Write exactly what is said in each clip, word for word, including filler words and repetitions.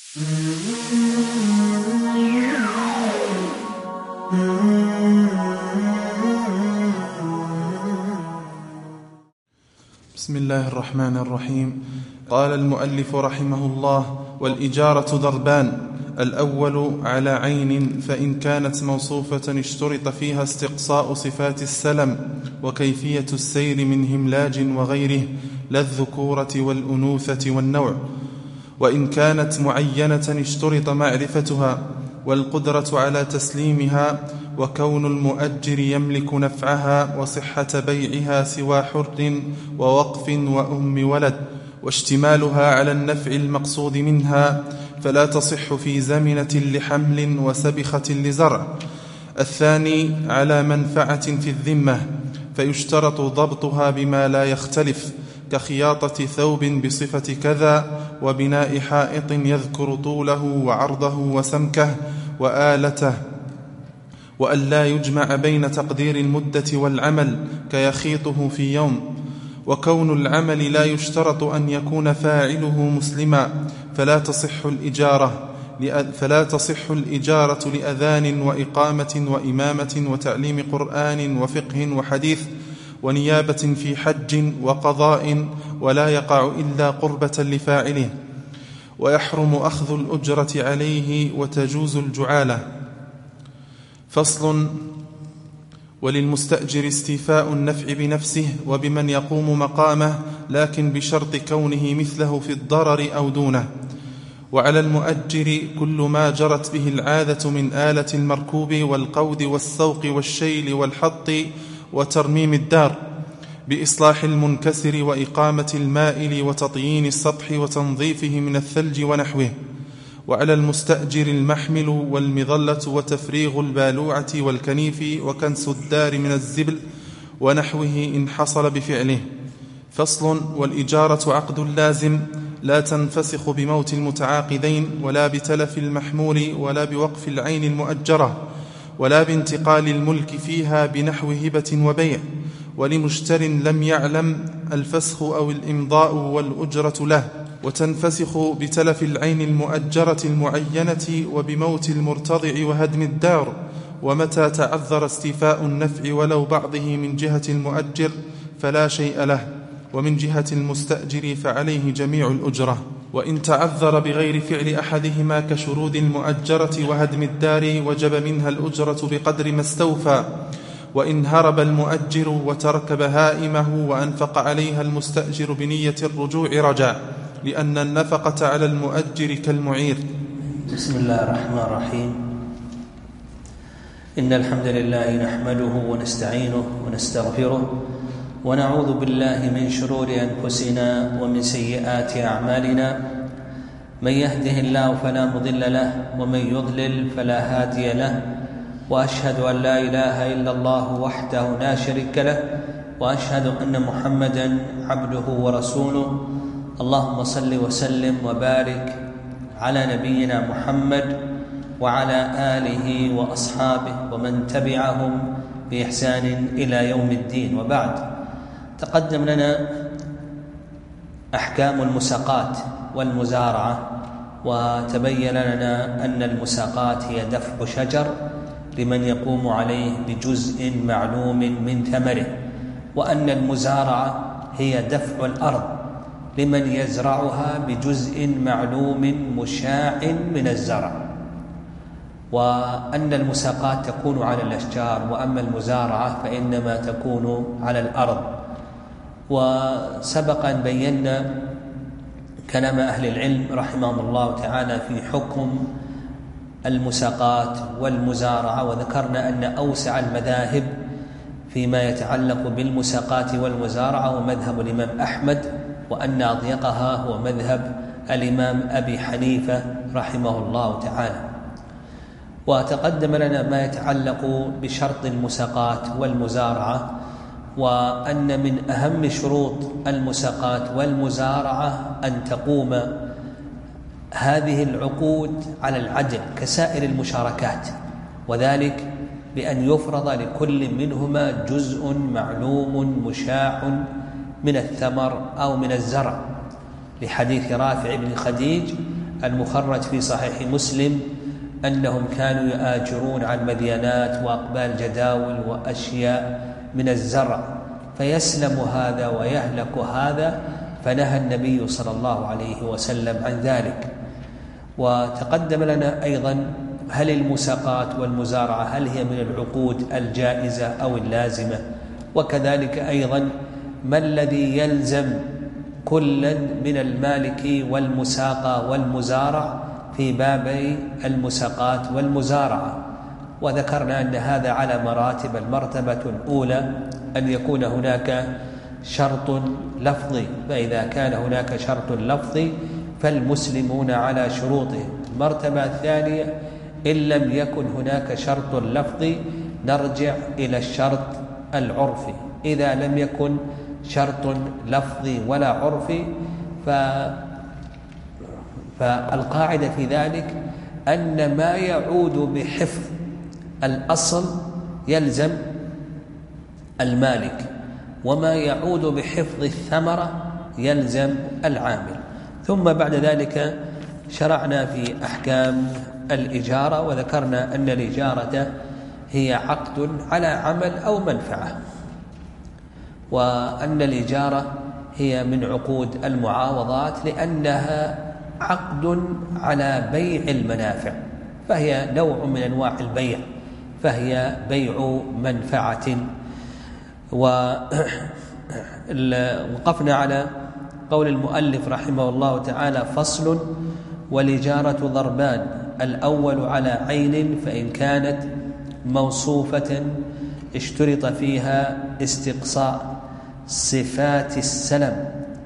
بسم الله الرحمن الرحيم. قال المؤلف رحمه الله: والإجارة ضربان: الأول على عين، فإن كانت موصوفة اشترط فيها استقصاء صفات السلم وكيفية السير من هملاج وغيره، لا الذكورة والأنوثة والنوع. وإن كانت معينة اشترط معرفتها والقدرة على تسليمها، وكون المؤجر يملك نفعها وصحة بيعها سوى حر ووقف وأم ولد، واشتمالها على النفع المقصود منها، فلا تصح في زمنة لحمل وسبخة لزرع. الثاني على منفعة في الذمة، فيشترط ضبطها بما لا يختلف، كخياطة ثوب بصفة كذا، وبناء حائط يذكر طوله وعرضه وسمكه وآلته، وأن لا يجمع بين تقدير المدة والعمل كيخيطه في يوم. وكون العمل لا يشترط أن يكون فاعله مسلما، فلا تصح الإجارة فلا تصح الإجارة لأذان وإقامة وإمامة وتعليم قرآن وفقه وحديث ونيابة في حج وقضاء، ولا يقع إلا قربة لفاعله. ويحرم أخذ الأجرة عليه وتجوز الجعالة. فصل: وللمستأجر استيفاء النفع بنفسه وبمن يقوم مقامه، لكن بشرط كونه مثله في الضرر أو دونه. وعلى المؤجر كل ما جرت به العادة من آلة المركوب والقود والسوق والشيل والحط وترميم الدار، بإصلاح المنكسر وإقامة المائل وتطيين السطح وتنظيفه من الثلج ونحوه. وعلى المستأجر المحمل والمظلة وتفريغ البالوعة والكنيف وكنس الدار من الزبل ونحوه إن حصل بفعله. فصل: والإجارة عقد لازم، لا تنفسخ بموت المتعاقدين، ولا بتلف المحمول، ولا بوقف العين المؤجرة، ولا بانتقال الملك فيها بنحو هبة وبيع، ولمشتر لم يعلم الفسخ أو الإمضاء والأجرة له. وتنفسخ بتلف العين المؤجرة المعينة وبموت المرتضع وهدم الدار. ومتى تعذر استيفاء النفع ولو بعضه من جهة المؤجر فلا شيء له، ومن جهة المستأجر فعليه جميع الأجرة. وإن تعذر بغير فعل أحدهما كشرود المؤجرة وهدم الدار وجب منها الأجرة بقدر ما استوفى. وإن هرب المؤجر وترك بهائمه وأنفق عليها المستأجر بنية الرجوع رجع، لأن النفقة على المؤجر كالمعير. بسم الله الرحمن الرحيم. إن الحمد لله نحمده ونستعينه ونستغفره، ونعوذ بالله من شرور أنفسنا ومن سيئات أعمالنا. من يهده الله فلا مضل له، ومن يضلل فلا هادي له. وأشهد أن لا إله إلا الله وحده لا شريك له، وأشهد أن محمدا عبده ورسوله. اللهم صل وسلم وبارك على نبينا محمد وعلى آله وأصحابه ومن تبعهم بإحسان إلى يوم الدين. وبعد، تقدم لنا أحكام المساقات والمزارعة، وتبين لنا أن المساقات هي دفع شجر لمن يقوم عليه بجزء معلوم من ثمره، وأن المزارعة هي دفع الأرض لمن يزرعها بجزء معلوم مشاع من الزرع، وأن المساقات تكون على الأشجار، وأما المزارعة فإنما تكون على الأرض. وسبقا بينا كلام أهل العلم رحمهم الله تعالى في حكم المساقات والمزارعة، وذكرنا أن أوسع المذاهب فيما يتعلق بالمساقات والمزارعة هو مذهب الإمام أحمد، وأن أضيقها هو مذهب الإمام أبي حنيفة رحمه الله تعالى. وتقدم لنا ما يتعلق بشرط المساقات والمزارعة، وأن من أهم شروط المساقات والمزارعة أن تقوم هذه العقود على العدل كسائر المشاركات، وذلك بأن يفرض لكل منهما جزء معلوم مشاع من الثمر أو من الزرع، لحديث رافع بن خديج المخرج في صحيح مسلم أنهم كانوا يآجرون عن مديانات وأقبال جداول وأشياء من الزرع، فيسلم هذا ويهلك هذا، فنهى النبي صلى الله عليه وسلم عن ذلك. وتقدم لنا أيضا هل المساقات والمزارعة هل هي من العقود الجائزة أو اللازمة، وكذلك أيضا ما الذي يلزم كلا من المالك والمساقى والمزارع في بابي المساقات والمزارعة. وذكرنا أن هذا على مراتب. المرتبة الأولى أن يكون هناك شرط لفظي، فإذا كان هناك شرط لفظي فالمسلمون على شروطه. المرتبة الثانية إن لم يكن هناك شرط لفظي نرجع إلى الشرط العرفي. إذا لم يكن شرط لفظي ولا عرفي ف... فالقاعدة في ذلك أن ما يعود بحفظ الأصل يلزم المالك، وما يعود بحفظ الثمرة يلزم العامل. ثم بعد ذلك شرعنا في أحكام الإجارة، وذكرنا أن الإجارة هي عقد على عمل أو منفعة، وأن الإجارة هي من عقود المعاوضات لأنها عقد على بيع المنافع، فهي نوع من أنواع البيع، فهي بيع منفعة. ووقفنا على قول المؤلف رحمه الله تعالى: فصل: والإجارة ضربان، الأول على عين فإن كانت موصوفة اشترط فيها استقصاء صفات السلم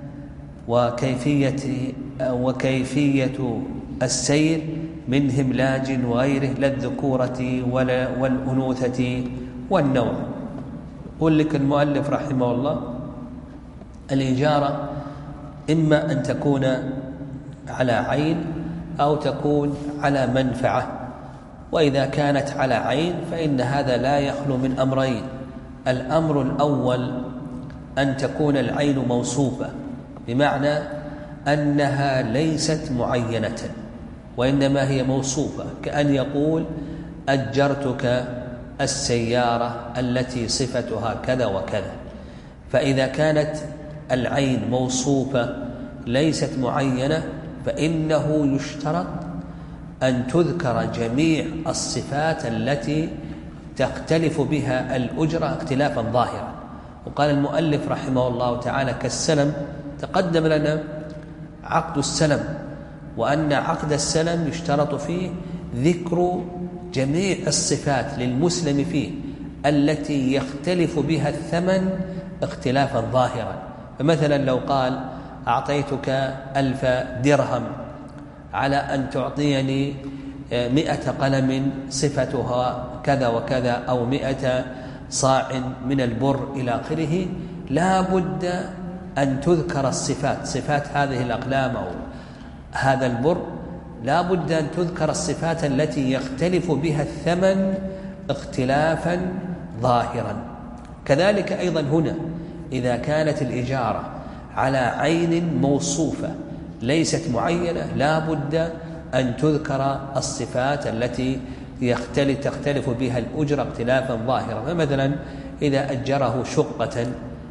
وكيفية وكيفية السير من هملاج وغيره للذكورة والأنوثة والنوع. يقول لك المؤلف رحمه الله: الإجارة إما أن تكون على عين أو تكون على منفعة، وإذا كانت على عين فإن هذا لا يخلو من أمرين. الأمر الأول أن تكون العين موصوفة، بمعنى أنها ليست معينة وإنما هي موصوفة، كأن يقول: أجرتك السيارة التي صفتها كذا وكذا. فإذا كانت العين موصوفة ليست معينة فإنه يشترط أن تذكر جميع الصفات التي تختلف بها الأجرة اختلافا ظاهرا. وقال المؤلف رحمه الله تعالى: كالسلم، تقدم لنا عقد السلم، وأن عقد السلم يشترط فيه ذكر جميع الصفات للمسلم فيه التي يختلف بها الثمن اختلافا ظاهرا. فمثلا لو قال: أعطيتك ألف درهم على أن تعطيني مئة قلم صفتها كذا وكذا، أو مئة صاع من البر إلى آخره، لا بد أن تذكر الصفات، صفات هذه الأقلام أو هذا البر، لا بد أن تذكر الصفات التي يختلف بها الثمن اختلافا ظاهرا. كذلك أيضا هنا إذا كانت الإجارة على عين موصوفة ليست معينة لا بد أن تذكر الصفات التي يختلف تختلف بها الأجرة اختلافا ظاهرا. فمثلا إذا أجره شقة،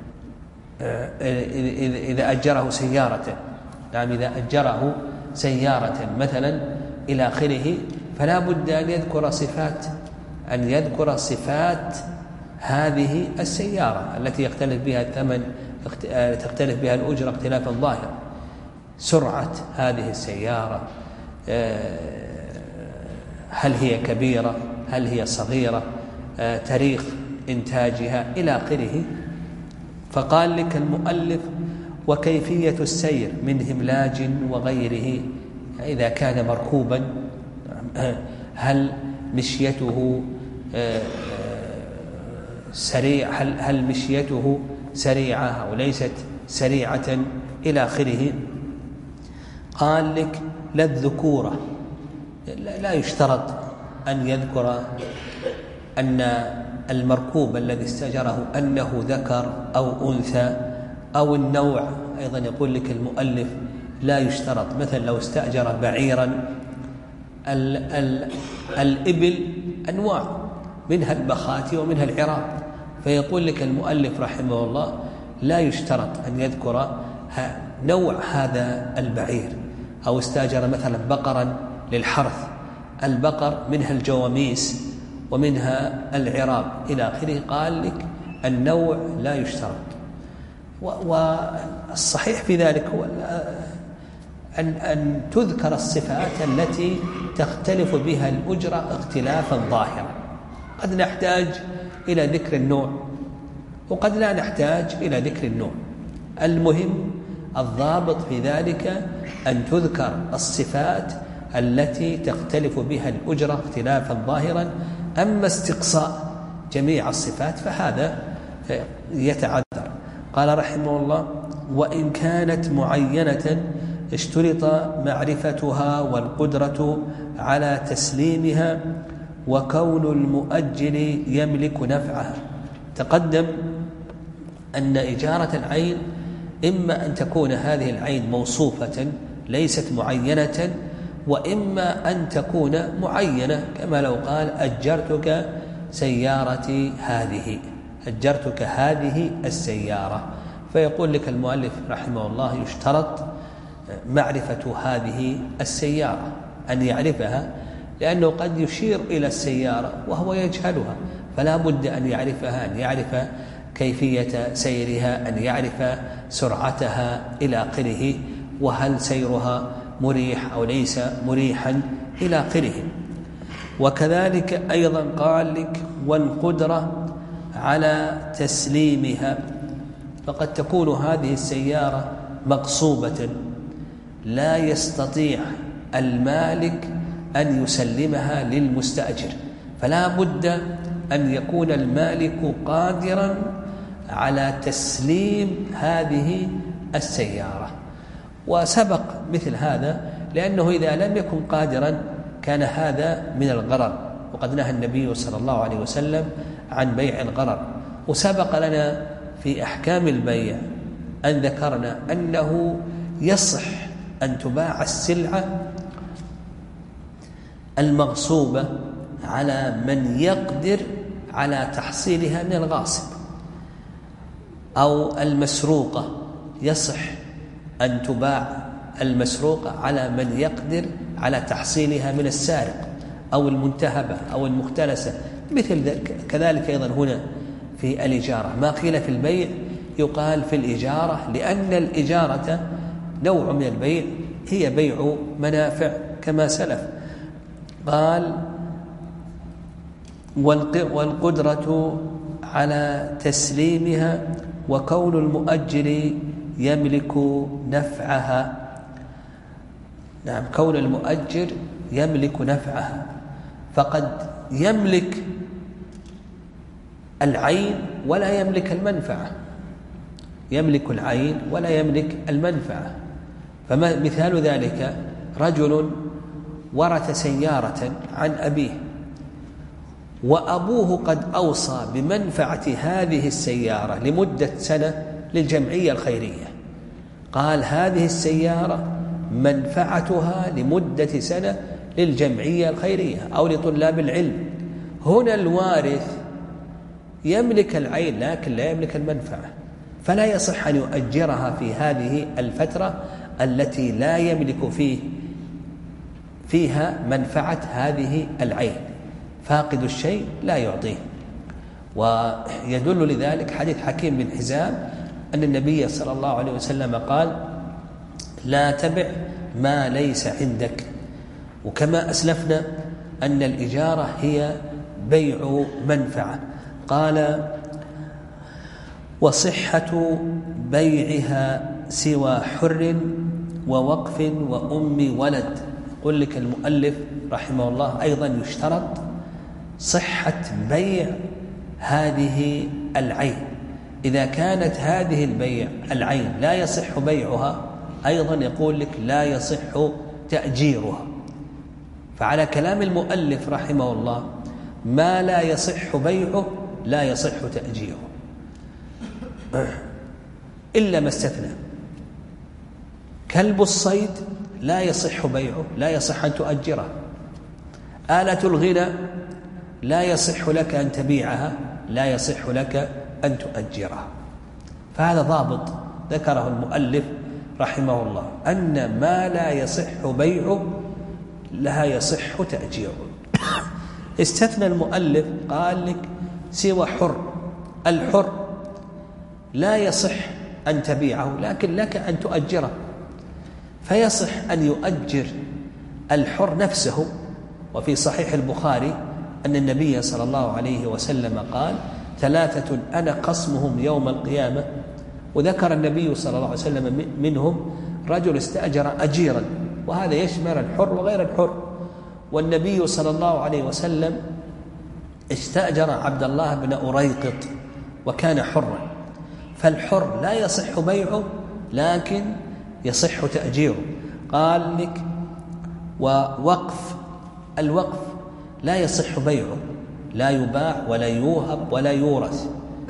إذا أجره سيارة، نعم إذا أجره سيارة مثلا إلى آخره، فلا بد أن يذكر صفات أن يذكر صفات هذه السيارة التي يختلف بها الثمن تختلف بها الأجرة اختلافا ظاهرا. سرعة هذه السيارة، هل هي كبيرة، هل هي صغيرة، تاريخ إنتاجها إلى آخره. فقال لك المؤلف: وكيفية السير من هملاج وغيره، إذا كان مركوبا هل مشيته سريع هل, هل مشيته سريعة أو ليست سريعة إلى آخره. قال لك: لا الذكورة، لا يشترط أن يذكر أن المركوب الذي استأجره أنه ذكر أو أنثى، أو النوع. أيضا يقول لك المؤلف: لا يشترط. مثلا لو استأجر بعيرا، ال ال الإبل أنواع، منها البخاتي ومنها العراب، فيقول لك المؤلف رحمه الله لا يشترط أن يذكر نوع هذا البعير. أو استأجر مثلا بقرا للحرث، البقر منها الجواميس ومنها العراب إلى آخره، قال لك النوع لا يشترط. والصحيح في ذلك هو أن, أن تذكر الصفات التي تختلف بها الأجرة اختلافا ظاهرا. قد نحتاج إلى ذكر النوع وقد لا نحتاج إلى ذكر النوع. المهم الضابط في ذلك أن تذكر الصفات التي تختلف بها الأجرة اختلافا ظاهرا. أما استقصاء جميع الصفات فهذا يتعذر. قال رحمه الله: وإن كانت معينة اشترط معرفتها والقدرة على تسليمها وكون المؤجل يملك نفعها. تقدم أن إجارة العين إما أن تكون هذه العين موصوفة ليست معينة، وإما أن تكون معينة، كما لو قال أجرتك سيارتي هذه، أجرتك هذه السيارة، فيقول لك المؤلف رحمه الله يشترط معرفة هذه السيارة، أن يعرفها، لأنه قد يشير إلى السيارة وهو يجهلها، فلا بد أن يعرفها، أن يعرف كيفية سيرها، أن يعرف سرعتها إلى آخره، وهل سيرها مريح أو ليس مريحا إلى آخره. وكذلك أيضا قال لك والقدرة على تسليمها، فقد تكون هذه السيارة مغصوبة لا يستطيع المالك أن يسلمها للمستأجر، فلا بد أن يكون المالك قادرا على تسليم هذه السيارة. وسبق مثل هذا، لأنه إذا لم يكن قادرا كان هذا من الغرر، وقد نهى النبي صلى الله عليه وسلم عن بيع الغرر. وسبق لنا في أحكام البيع أن ذكرنا أنه يصح أن تباع السلعة المغصوبة على من يقدر على تحصيلها من الغاصب، أو المسروقة يصح أن تباع المسروقة على من يقدر على تحصيلها من السارق، أو المنتهبة أو المختلسة. مثل ذلك كذلك أيضا هنا في الإجارة، ما قيل في البيع يقال في الإجارة، لأن الإجارة نوع من البيع، هي بيع منافع كما سلف. قال والقدرة على تسليمها وكون المؤجر يملك نفعها. نعم، كون المؤجر يملك نفعها، فقد يملك العين ولا يملك المنفعة، يملك العين ولا يملك المنفعة. فمثال ذلك رجل ورث سيارة عن أبيه، وأبوه قد أوصى بمنفعة هذه السيارة لمدة سنة للجمعية الخيرية، قال هذه السيارة منفعتها لمدة سنة للجمعية الخيرية أو لطلاب العلم. هنا الوارث يملك العين لكن لا يملك المنفعة، فلا يصح أن يؤجرها في هذه الفترة التي لا يملك فيه فيها منفعة هذه العين. فاقد الشيء لا يعطيه. ويدل لذلك حديث حكيم بن حزام أن النبي صلى الله عليه وسلم قال لا تبع ما ليس عندك. وكما أسلفنا أن الإجارة هي بيع منفعة. قال وصحة بيعها سوى حر ووقف وأم ولد. يقول لك المؤلف رحمه الله أيضا يشترط صحة بيع هذه العين. إذا كانت هذه البيع العين لا يصح بيعها، أيضا يقول لك لا يصح تأجيرها. فعلى كلام المؤلف رحمه الله ما لا يصح بيعه لا يصح تأجيره إلا ما استثنى، كلب الصيد لا يصح بيعه، لا يصح أن تؤجره. آلة الغنى لا يصح لك أن تبيعها، لا يصح لك أن تؤجرها. فهذا ضابط ذكره المؤلف رحمه الله، أن ما لا يصح بيعه لا يصح تأجيره. استثنى المؤلف قال لك سوى حر، الحر لا يصح أن تبيعه لكن لك أن تؤجره، فيصح أن يؤجر الحر نفسه. وفي صحيح البخاري أن النبي صلى الله عليه وسلم قال ثلاثة أنا قسمهم يوم القيامة، وذكر النبي صلى الله عليه وسلم منهم رجل استأجر أجيرا، وهذا يشمل الحر وغير الحر. والنبي صلى الله عليه وسلم استأجر عبد الله بن أريقط وكان حرا، فالحر لا يصح بيعه لكن يصح تأجيره. قال لك ووقف، الوقف لا يصح بيعه، لا يباع ولا يوهب ولا يورث،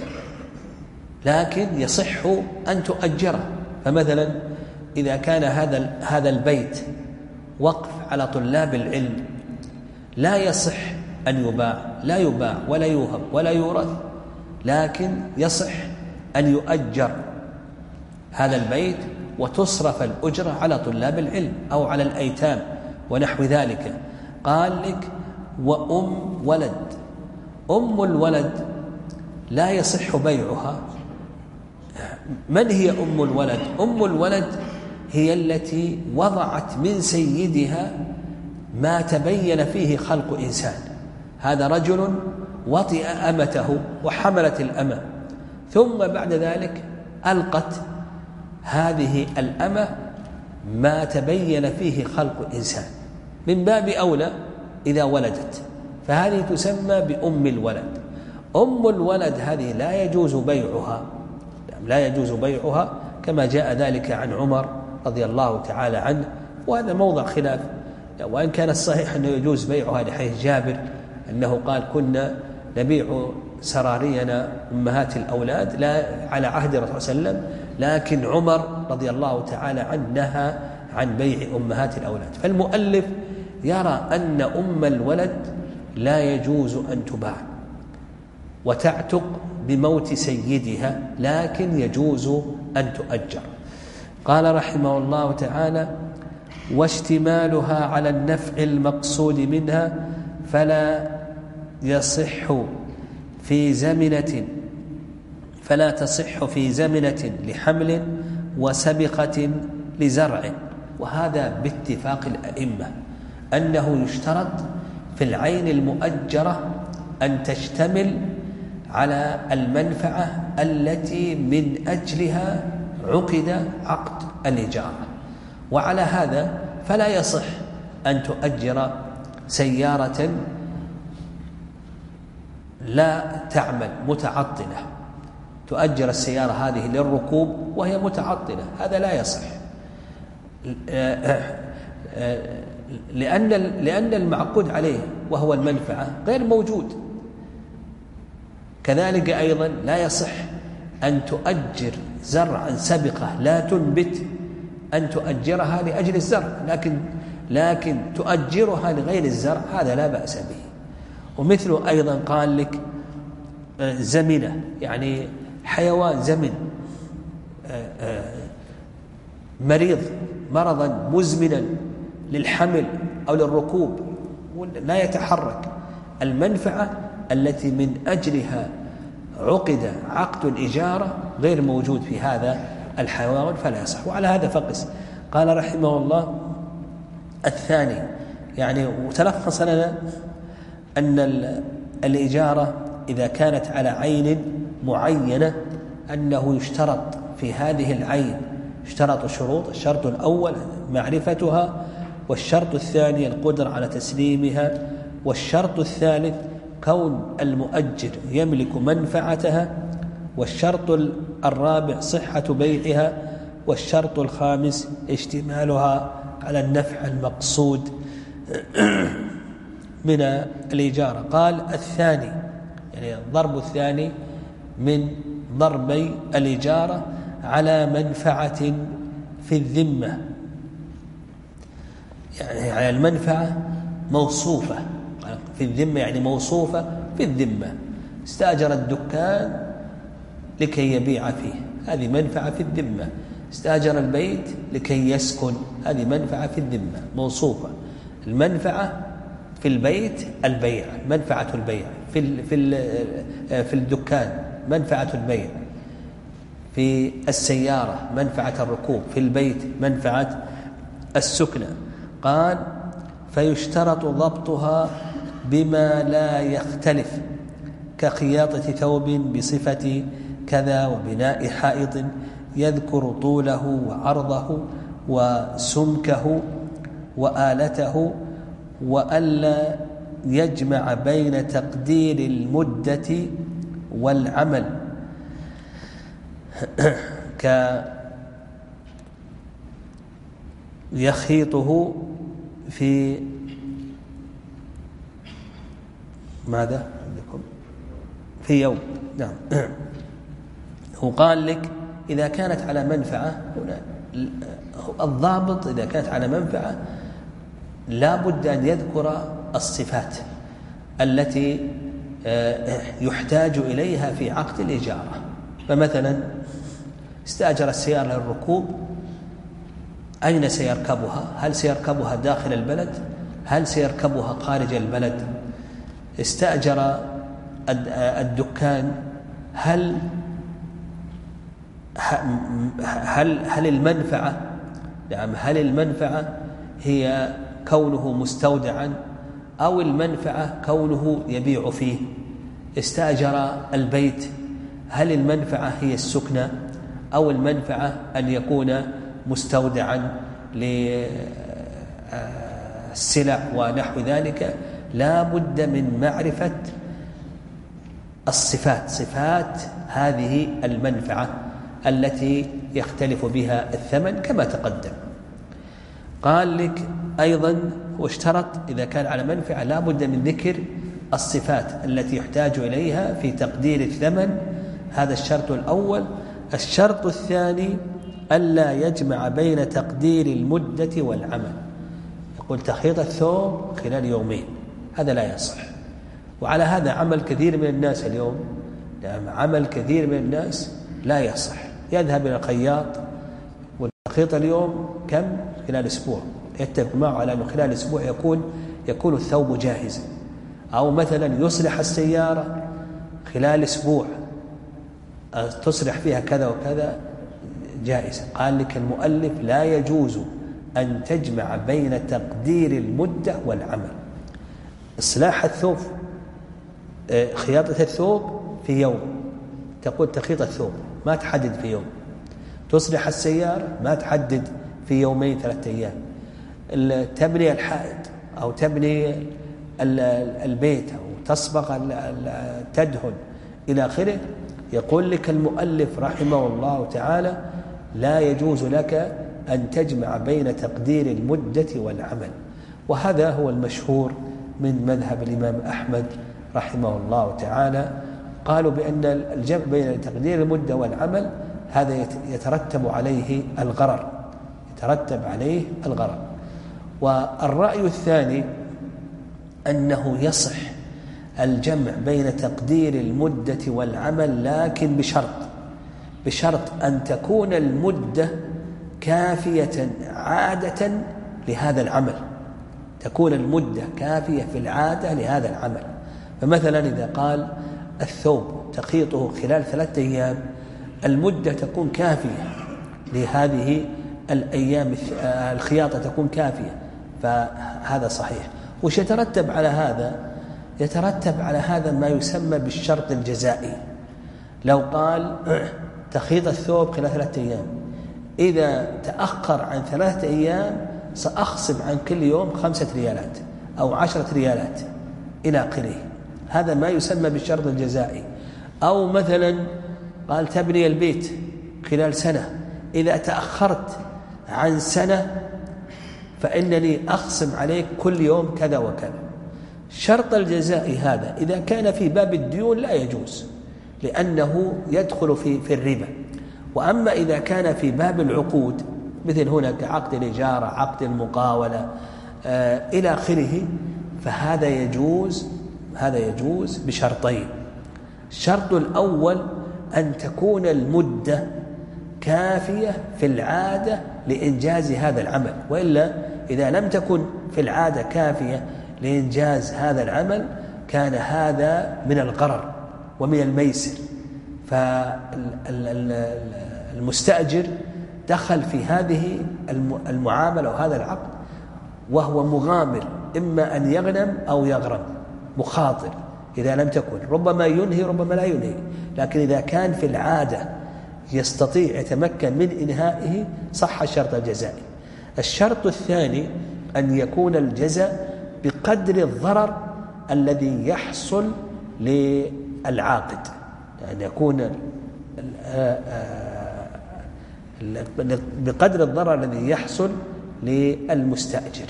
لكن يصح أن تؤجره. فمثلا إذا كان هذا هذا البيت وقف على طلاب العلم لا يصح أن يباع، لا يباع ولا يوهب ولا يورث، لكن يصح أن يؤجر هذا البيت وتصرف الأجرة على طلاب العلم أو على الأيتام ونحو ذلك. قال لك وأم ولد، أم الولد لا يصح بيعها. من هي أم الولد؟ أم الولد هي التي وضعت من سيدها ما تبين فيه خلق إنسان. هذا رجل وطئ أمته وحملت الأمة، ثم بعد ذلك ألقت هذه الأمة ما تبين فيه خلق إنسان، من باب أولى إذا ولدت، فهذه تسمى بأم الولد. أم الولد هذه لا يجوز بيعها، لا يجوز بيعها كما جاء ذلك عن عمر رضي الله تعالى عنه، وهذا موضع خلاف، وإن كان الصحيح أنه يجوز بيعها لحديث جابر أنه قال كنا نبيع سرارينا أمهات الأولاد لا على عهد الرسول صلى الله عليه وسلم، لكن عمر رضي الله تعالى عنه نهى عن بيع أمهات الأولاد. فالمؤلف يرى أن أم الولد لا يجوز أن تباع وتعتق بموت سيدها، لكن يجوز أن تؤجر. قال رحمه الله تعالى واشتمالها على النفع المقصود منها فلا يصح في زمنة فلا تصح في زمنة لحمل وسبقة لزرع. وهذا باتفاق الأئمة أنه يشترط في العين المؤجرة أن تشتمل على المنفعة التي من أجلها عقد عقد الإجارة، وعلى هذا فلا يصح أن تؤجر سيارة لا تعمل متعطلة، تؤجر السيارة هذه للركوب وهي متعطلة، هذا لا يصح، لأن لأن المعقود عليه وهو المنفعة غير موجود. كذلك أيضا لا يصح أن تؤجر زرعا سبقة لا تنبت أن تؤجرها لأجل الزرع، لكن لكن تؤجرها لغير الزرع هذا لا بأس به. ومثله أيضا قال لك زمنة، يعني حيوان زمن مريض مرضا مزمنا للحمل أو للركوب لا يتحرك، المنفعة التي من أجلها عقد عقد الإجارة غير موجود في هذا الحيوان فلا يصح. وعلى هذا فقس. قال رحمه الله الثاني، يعني وتلخص لنا أن الإجارة إذا كانت على عين معينة أنه يشترط في هذه العين اشترط شروط. الشرط الأول معرفتها، والشرط الثاني القدرة على تسليمها، والشرط الثالث كون المؤجر يملك منفعتها، والشرط الرابع صحة بيعها، والشرط الخامس اشتمالها على النفع المقصود من الإجارة. قال الثاني، يعني الضرب الثاني من ضربي الإجارة على منفعة في الذمة يعني المنفعة موصوفة في الذمة، يعني موصوفة في الذمة. استأجر الدكان لكي يبيع فيه، هذه منفعة في الذمة. استأجر البيت لكي يسكن، هذه منفعة في الذمة موصوفة. المنفعة في البيت البيع، منفعة البيع. في في في الدكان منفعة البيع. في السيارة منفعة الركوب. في البيت منفعة السكنة. قال فيشترط ضبطها بما لا يختلف، كخياطة ثوب بصفة كذا، وبناء حائط يذكر طوله وعرضه وسمكه وآلته، وألا يجمع بين تقدير المدة والعمل، كيخيطه في ماذا عندكم في يوم. نعم. هو قال لك إذا كانت على منفعة، الضابط إذا كانت على منفعة لا بد أن يذكر الصفات التي يحتاج إليها في عقد الإجارة. فمثلا استأجر السيارة للركوب، أين سيركبها؟ هل سيركبها داخل البلد؟ هل سيركبها خارج البلد؟ استأجر الدكان، هل هل هل المنفعة نعم هل المنفعة هي كونه مستودعا، أو المنفعة كونه يبيع فيه؟ استأجر البيت، هل المنفعة هي السكنة، أو المنفعة أن يكون مستودعا للسلع ونحو ذلك؟ لا بد من معرفة الصفات، صفات هذه المنفعة التي يختلف بها الثمن كما تقدم. قال لك أيضا واشترط إذا كان على منفعة لا بد من ذكر الصفات التي يحتاج إليها في تقدير الثمن، هذا الشرط الأول. الشرط الثاني ألا يجمع بين تقدير المدة والعمل. يقول تخيط الثوب خلال يومين، هذا لا يصح. وعلى هذا عمل كثير من الناس اليوم، يعني عمل كثير من الناس لا يصح. يذهب إلى الخياط والتخيط اليوم كم؟ خلال أسبوع. يتفق معه على أنه خلال أسبوع يكون يكون الثوب جاهزا. أو مثلا يصلح السيارة خلال أسبوع، تصلح فيها كذا وكذا جائزة. قال لك المؤلف لا يجوز أن تجمع بين تقدير المدة والعمل. إصلاح الثوب، خياطة الثوب في يوم، تقول تخيط الثوب ما تحدد في يوم. تصلح السيارة ما تحدد في يومين ثلاثة أيام. تبني الحائط أو تبني البيت أو تسبق تدهن إلى آخره. يقول لك المؤلف رحمه الله تعالى لا يجوز لك أن تجمع بين تقدير المدة والعمل. وهذا هو المشهور من مذهب الإمام أحمد رحمه الله تعالى. قالوا بأن الجمع بين تقدير المدة والعمل هذا يترتب عليه الغرر، يترتب عليه الغرر. والرأي الثاني أنه يصح الجمع بين تقدير المدة والعمل، لكن بشرط بشرط أن تكون المدة كافية عادة لهذا العمل، تكون المدة كافية في العادة لهذا العمل. فمثلا إذا قال الثوب تخيطه خلال ثلاثة أيام، المدة تكون كافية لهذه الأيام، الخياطة تكون كافية، فهذا صحيح. وش يترتب على هذا؟ يترتب على هذا ما يسمى بالشرط الجزائي. لو قال تخيط الثوب خلال ثلاثة أيام، إذا تأخر عن ثلاثة أيام سأخصم عن كل يوم خمسة ريالات أو عشرة ريالات إلى آخره، هذا ما يسمى بالشرط الجزائي. أو مثلا قال تبني البيت خلال سنة، إذا تأخرت عن سنة فإنني أخصم عليك كل يوم كذا وكذا. شرط الجزائي هذا إذا كان في باب الديون لا يجوز، لأنه يدخل في في الربا. وأما إذا كان في باب العقود، مثل هنا كعقد الإجارة، عقد المقاولة، آه إلى آخره، فهذا يجوز هذا يجوز بشرطين. الشرط الأول أن تكون المدة كافية في العادة لإنجاز هذا العمل، وإلا إذا لم تكن في العادة كافية لإنجاز هذا العمل كان هذا من الغرر ومن الميسر، فالمستأجر دخل في هذه المعاملة وهذا العقد وهو مغامر، إما أن يغنم أو يغرم، مخاطر إذا لم تكن، ربما ينهي ربما لا ينهي، لكن إذا كان في العادة يستطيع يتمكن من إنهائه صح الشرط الجزائي. الشرط الثاني أن يكون الجزاء بقدر الضرر الذي يحصل للعاقد، أن يكون بقدر الضرر الذي يحصل للمستأجر.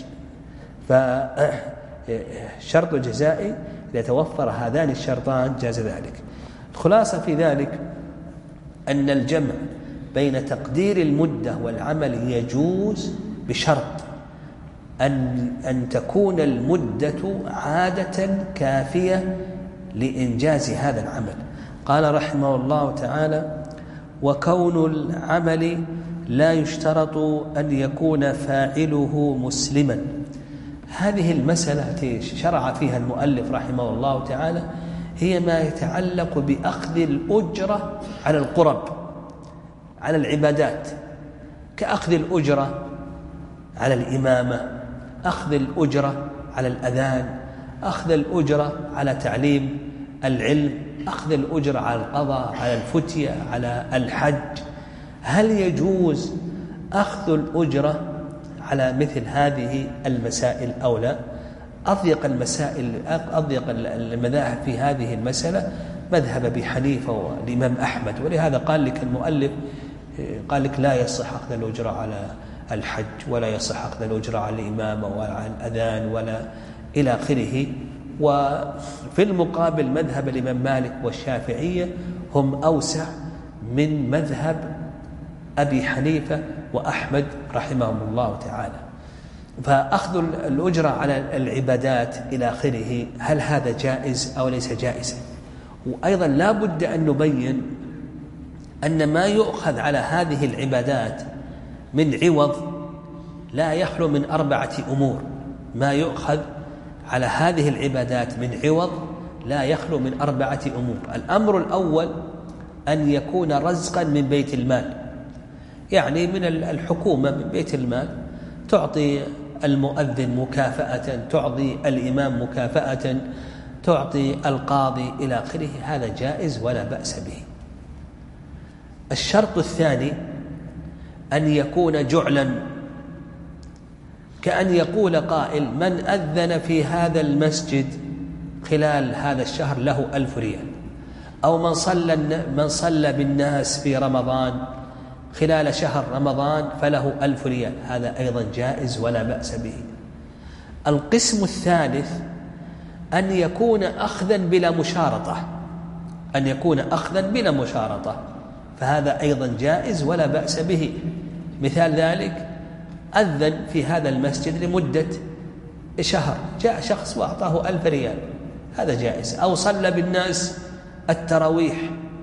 فالشرط الجزائي إذا توفر هذان الشرطان جاز ذلك. الخلاصة في ذلك أن الجمع بين تقدير المدة والعمل يجوز بشرط أن, أن تكون المدة عادة كافية لإنجاز هذا العمل. قال رحمه الله تعالى: وكون العمل لا يشترط أن يكون فاعله مسلما. هذه المسألة التي شرع فيها المؤلف رحمه الله تعالى هي ما يتعلق بأخذ الأجرة على القرب، على العبادات، كأخذ الأجرة على الإمامة، أخذ الأجرة على الأذان، أخذ الأجرة على تعليم العلم، أخذ الأجرة على القضاء، على الفتية، على الحج. هل يجوز أخذ الأجرة على مثل هذه المسائل أو لا؟ أضيق المسائل أضيق المذاهب في هذه المسألة مذهب أبي حنيفة والإمام أحمد، ولهذا قال لك المؤلف قال لك لا يصح أخذ الأجرة على الحج، ولا يصح أخذ الأجرة على الإمامة ولا على الأذان ولا إلى آخره. وفي المقابل مذهب الإمام مالك والشافعية هم أوسع من مذهب أبي حنيفة وأحمد رحمهم الله تعالى. فأخذ الأجرة على العبادات إلى آخره هل هذا جائز أو ليس جائزا؟ وأيضا لا بد أن نبين أن ما يؤخذ على هذه العبادات من عوض لا يخلو من أربعة أمور. ما يؤخذ على هذه العبادات من عوض لا يخلو من أربعة أمور. الأمر الأول أن يكون رزقا من بيت المال، يعني من الحكومة من بيت المال تعطي المؤذن مكافأة، تعطي الإمام مكافأة، تعطي القاضي إلى آخره، هذا جائز ولا بأس به. الشرط الثاني أن يكون جعلا، كأن يقول قائل: من أذن في هذا المسجد خلال هذا الشهر له ألف ريال، أو من صلى من صلى بالناس في رمضان خلال شهر رمضان فله ألف ريال، هذا أيضا جائز ولا بأس به. القسم الثالث أن يكون أخذا بلا مشارطة، أن يكون أخذا بلا مشارطة، فهذا أيضا جائز ولا بأس به. مثال ذلك: أذن في هذا المسجد لمدة شهر، جاء شخص وأعطاه ألف ريال، هذا جائز. أو صلى بالناس التراويح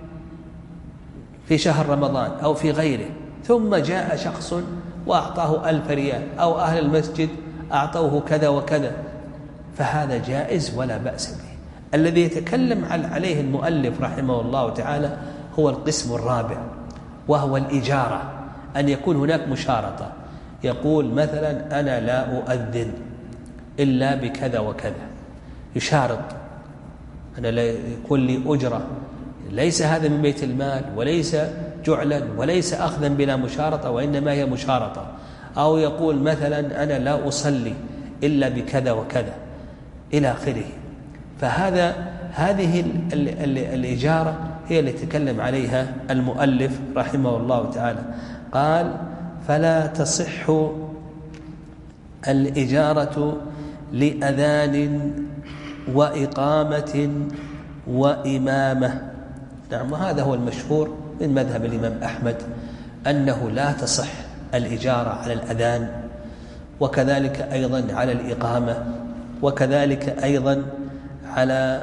في شهر رمضان أو في غيره، ثم جاء شخص وأعطاه ألف ريال، أو أهل المسجد أعطوه كذا وكذا، فهذا جائز ولا بأس به. الذي يتكلم عليه المؤلف رحمه الله تعالى هو القسم الرابع، وهو الإجارة، أن يكون هناك مشارطة. يقول مثلا: أنا لا أؤذن إلا بكذا وكذا، يشارط، أنا لا يكون لي أجرة، ليس هذا من بيت المال وليس جعلا وليس أخذا بلا مشارطة، وإنما هي مشارطة. أو يقول مثلا: أنا لا أصلي إلا بكذا وكذا إلى آخره. فهذا هذه ال ال الإجارة هي اللي تكلم عليها المؤلف رحمه الله تعالى. قال: فلا تصح الإجارة لأذان وإقامة وإمامة. نعم، وهذا هو المشهور من مذهب الإمام أحمد، أنه لا تصح الإجارة على الأذان وكذلك أيضا على الإقامة، وكذلك أيضا على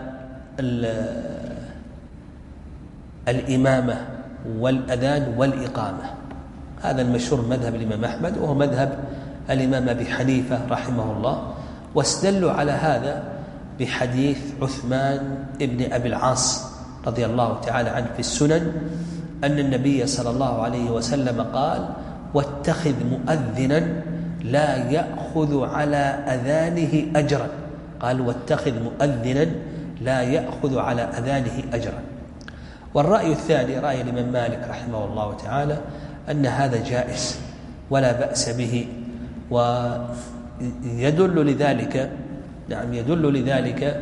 الإمامة والأذان والإقامة. هذا المشهور مذهب الإمام أحمد، وهو مذهب الإمام أبي حنيفة رحمه الله. واستدلوا على هذا بحديث عثمان ابن أبي العاص رضي الله تعالى عنه في السنن أن النبي صلى الله عليه وسلم قال: واتخذ مؤذنا لا يأخذ على أذانه أجرا. قال: واتخذ مؤذنا لا يأخذ على أذانه أجرا. والرأي الثاني رأي الإمام مالك رحمه الله تعالى أن هذا جائز ولا بأس به، ويدل لذلك نعم يدل لذلك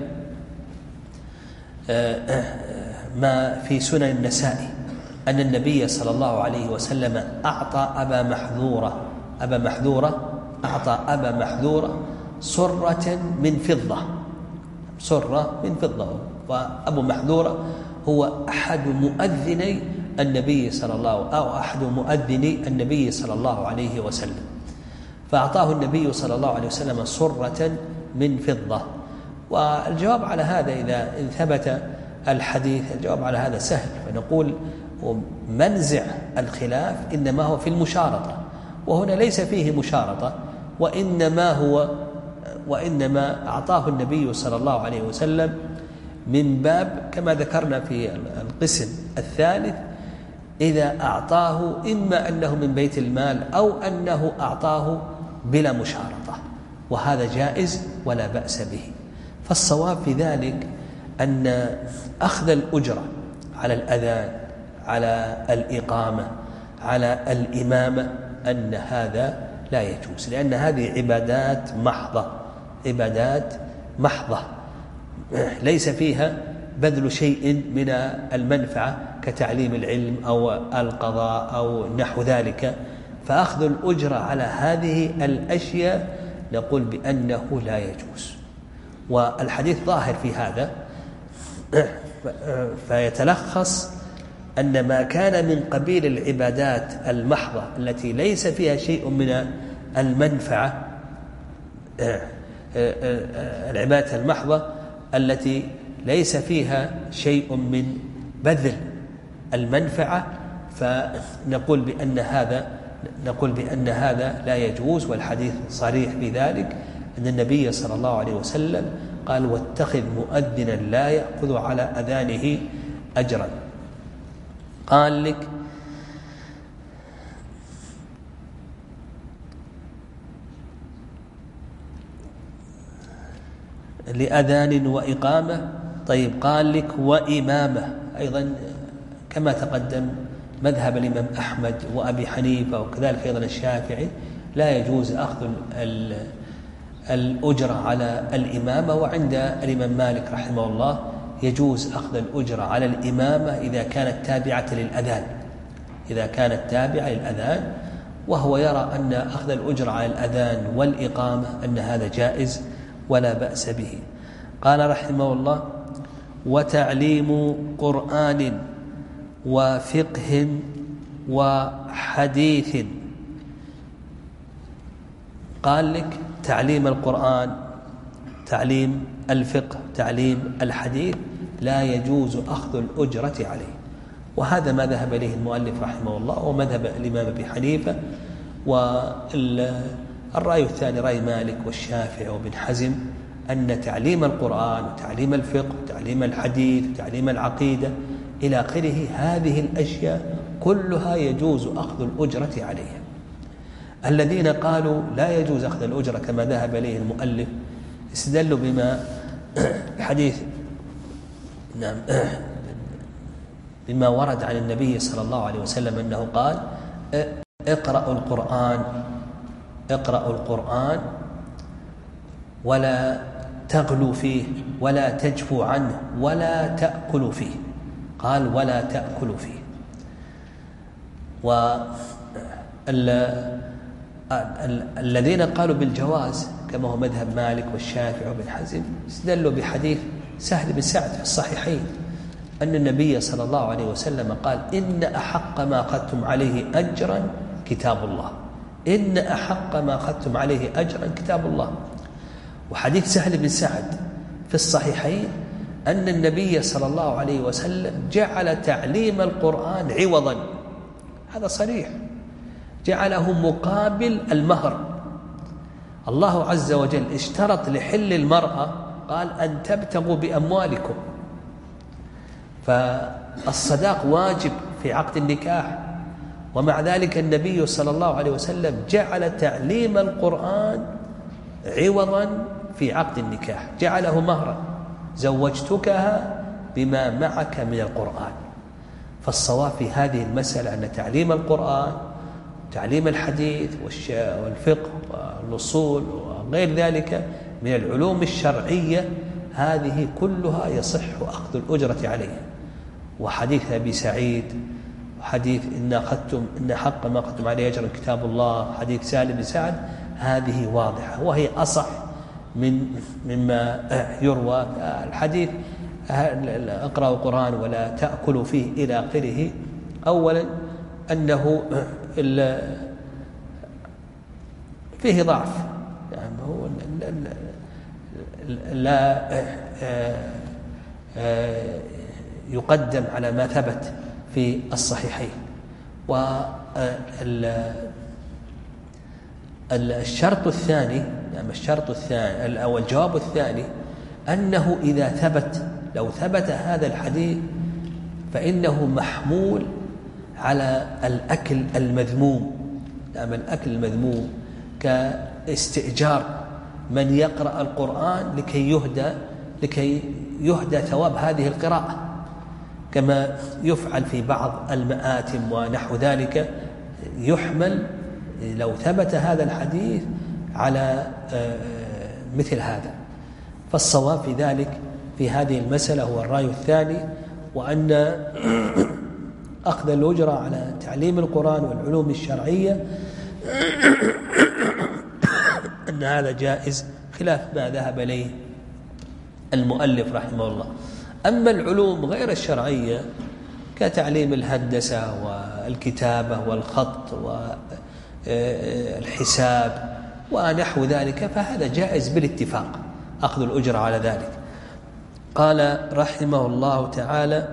ما في سنن النسائي أن النبي صلى الله عليه وسلم أعطى أبا محذورة أبا محذورة أعطى أبا محذورة صرة من فضة صرة من فضة وأبو محذورة هو أحد مؤذني النبي صلى الله أو أحد مؤذني النبي صلى الله عليه وسلم، فأعطاه النبي صلى الله عليه وسلم صرة من فضة. والجواب على هذا إذا إن ثبت الحديث الجواب على هذا سهل، فنقول منزع الخلاف إنما هو في المشارطة، وهنا ليس فيه مشارطة، وإنما هو وإنما أعطاه النبي صلى الله عليه وسلم من باب كما ذكرنا في القسم الثالث، إذا أعطاه إما أنه من بيت المال أو أنه أعطاه بلا مشارطة، وهذا جائز ولا بأس به. فالصواب في ذلك أن أخذ الأجرة على الأذان، على الإقامة، على الإمامة، أن هذا لا يجوز، لأن هذه عبادات محضة عبادات محضة ليس فيها بذل شيء من المنفعة كتعليم العلم أو القضاء أو نحو ذلك. فأخذ الأجرة على هذه الأشياء نقول بأنه لا يجوز، والحديث ظاهر في هذا، فيتلخص أن ما كان من قبيل العبادات المحضة التي ليس فيها شيء من المنفعة، العبادات المحضة التي ليس فيها شيء من بذل المنفعة، فنقول بأن هذا نقول بأن هذا لا يجوز. والحديث صريح بذلك أن النبي صلى الله عليه وسلم قال: واتخذ مؤذنا لا يأخذ على أذانه أجرا. قال لك لأذان وإقامة. طيب، قال لك وإمامة أيضا كما تقدم مذهب الإمام أحمد وأبي حنيفة وكذلك أيضا الشافعي، لا يجوز أخذ الأجرة على الإمامة. وعند الإمام مالك رحمه الله يجوز أخذ الأجرة على الإمامة إذا كانت تابعة للأذان إذا كانت تابعة للأذان وهو يرى أن أخذ الأجرة على الأذان والإقامة أن هذا جائز ولا بأس به. قال رحمه الله: وتعليم قرآن وفقه وحديث. قال لك تعليم القرآن، تعليم الفقه، تعليم الحديث لا يجوز أخذ الأجرة عليه، وهذا ما ذهب إليه المؤلف رحمه الله ومذهب الإمام أبي حنيفة. والرأي الثاني رأي مالك والشافعي وابن حزم أن تعليم القرآن وتعليم الفقه وتعليم الحديث وتعليم العقيدة إلى آخره، هذه الأشياء كلها يجوز أخذ الأجرة عليها. الذين قالوا لا يجوز أخذ الأجرة كما ذهب إليه المؤلف استدلوا بما حديث نعم بما ورد عن النبي صلى الله عليه وسلم أنه قال: اقرأوا القرآن اقرأوا القرآن ولا تغلوا فيه ولا تجفوا عنه ولا تأكلوا فيه. قال: ولا تأكلوا فيه. والذين قالوا بالجواز كما هو مذهب مالك والشافعي وابن حزم استدلوا بحديث سهل بن سعد في الصحيحين أن النبي صلى الله عليه وسلم قال: إن أحق ما أخذتم عليه أجرا كتاب الله إن أحق ما أخذتم عليه أجرا كتاب الله. وحديث سهل بن سعد في الصحيحين أن النبي صلى الله عليه وسلم جعل تعليم القرآن عوضا، هذا صريح، جعله مقابل المهر. الله عز وجل اشترط لحل المرأة قال أن تبتغوا بأموالكم، فالصداق واجب في عقد النكاح، ومع ذلك النبي صلى الله عليه وسلم جعل تعليم القرآن عوضا في عقد النكاح، جعله مهرا، زوجتكها بما معك من القرآن. فالصواب في هذه المسألة أن تعليم القرآن، تعليم الحديث والفقه والأصول وغير ذلك من العلوم الشرعية هذه كلها يصح أخذ الأجرة عليها. وحديث أبي سعيد، حديث إن أخذتم إن حق ما أخذتم عليه أجرا كتاب الله، حديث سالم بن سعد، هذه واضحة وهي أصح من مما يروى. الحديث اقرأوا القرآن ولا تأكلوا فيه إلى آخره، أولا أنه فيه ضعف، يعني هو لا يقدم على ما ثبت في الصحيحين. والشرط الثاني يعني الشرط الثاني أو الجواب الثاني أنه إذا ثبت لو ثبت هذا الحديث فإنه محمول على الأكل المذموم. يعني الأكل المذموم كاستئجار من يقرأ القرآن لكي يهدى لكي يهدى ثواب هذه القراءة، كما يفعل في بعض المآتم ونحو ذلك، يحمل لو ثبت هذا الحديث على مثل هذا. فالصواب في ذلك في هذه المسألة هو الرأي الثاني، وأن أخذ الأجرة على تعليم القرآن والعلوم الشرعية أن هذا جائز خلاف ما ذهب إليه المؤلف رحمه الله. أما العلوم غير الشرعية كتعليم الهندسة والكتابة والخط والحساب ونحو ذلك فهذا جائز بالاتفاق أخذ الأجرة على ذلك. قال رحمه الله تعالى: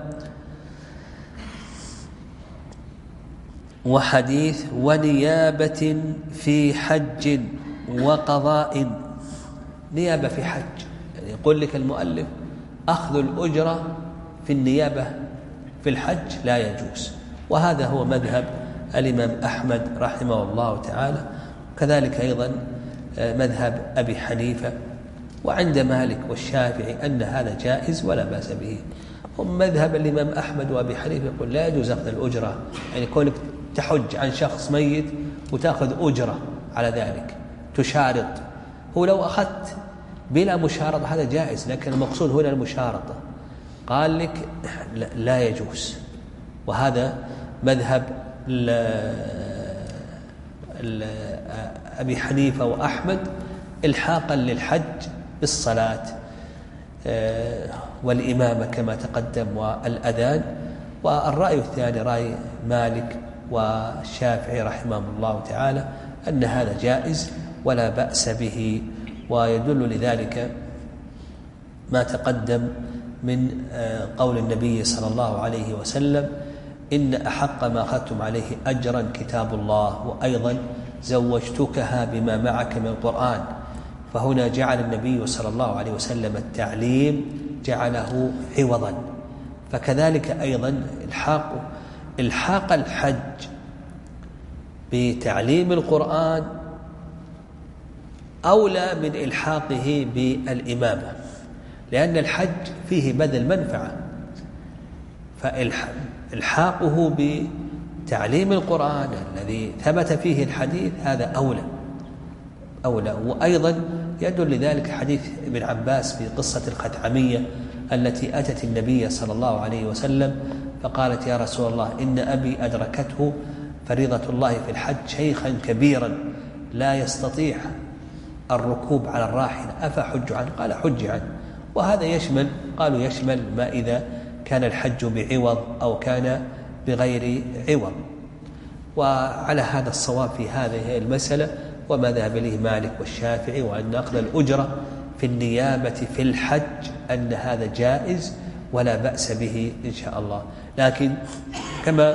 وحديث ونيابة في حج وقضاء. نيابة في حج يعني يقول لك المؤلف أخذ الأجرة في النيابة في الحج لا يجوز، وهذا هو مذهب الإمام أحمد رحمه الله تعالى، كذلك أيضا مذهب أبي حنيفة، وعند مالك والشافعي أن هذا جائز ولا بأس به. هم مذهب الإمام أحمد وأبي حنيفة يقول لا يجوز أخذ الأجرة، يعني كونك تحج عن شخص ميت وتأخذ أجرة على ذلك تشارط. هو لو أخذت بلا مشارطة هذا جائز، لكن المقصود هنا المشارطة. قال لك لا يجوز، وهذا مذهب أبي حنيفة وأحمد إلحاقا للحج بالصلاة والإمامة كما تقدم والأذان. والرأي الثاني رأي مالك والشافعي رحمه الله تعالى أن هذا جائز ولا بأس به، ويدل لذلك ما تقدم من قول النبي صلى الله عليه وسلم: إن أحق ما أخذتم عليه أجرا كتاب الله، وأيضا زوجتكها بما معك من القرآن. فهنا جعل النبي صلى الله عليه وسلم التعليم جعله عوضا. فكذلك أيضا الحاق الحاق الحج بتعليم القرآن أولى من إلحاقه بالإمامة، لأن الحج فيه بذل منفعة، فإلحاقه بتعليم القرآن الذي ثبت فيه الحديث هذا أولى أولى. وأيضا يدل لذلك حديث ابن عباس في قصة الخثعمية التي أتت النبي صلى الله عليه وسلم فقالت: يا رسول الله، إن أبي أدركته فريضة الله في الحج شيخا كبيرا لا يستطيع الركوب على الراحلة، أفحج عنه؟ قال: حج عنه. وهذا يشمل قالوا يشمل ما إذا كان الحج بعوض أو كان بغير عوض. وعلى هذا الصواب في هذه المسألة وما ذهب إليه مالك والشافعي، وأن أخذ الأجرة في النيابة في الحج أن هذا جائز ولا بأس به إن شاء الله. لكن كما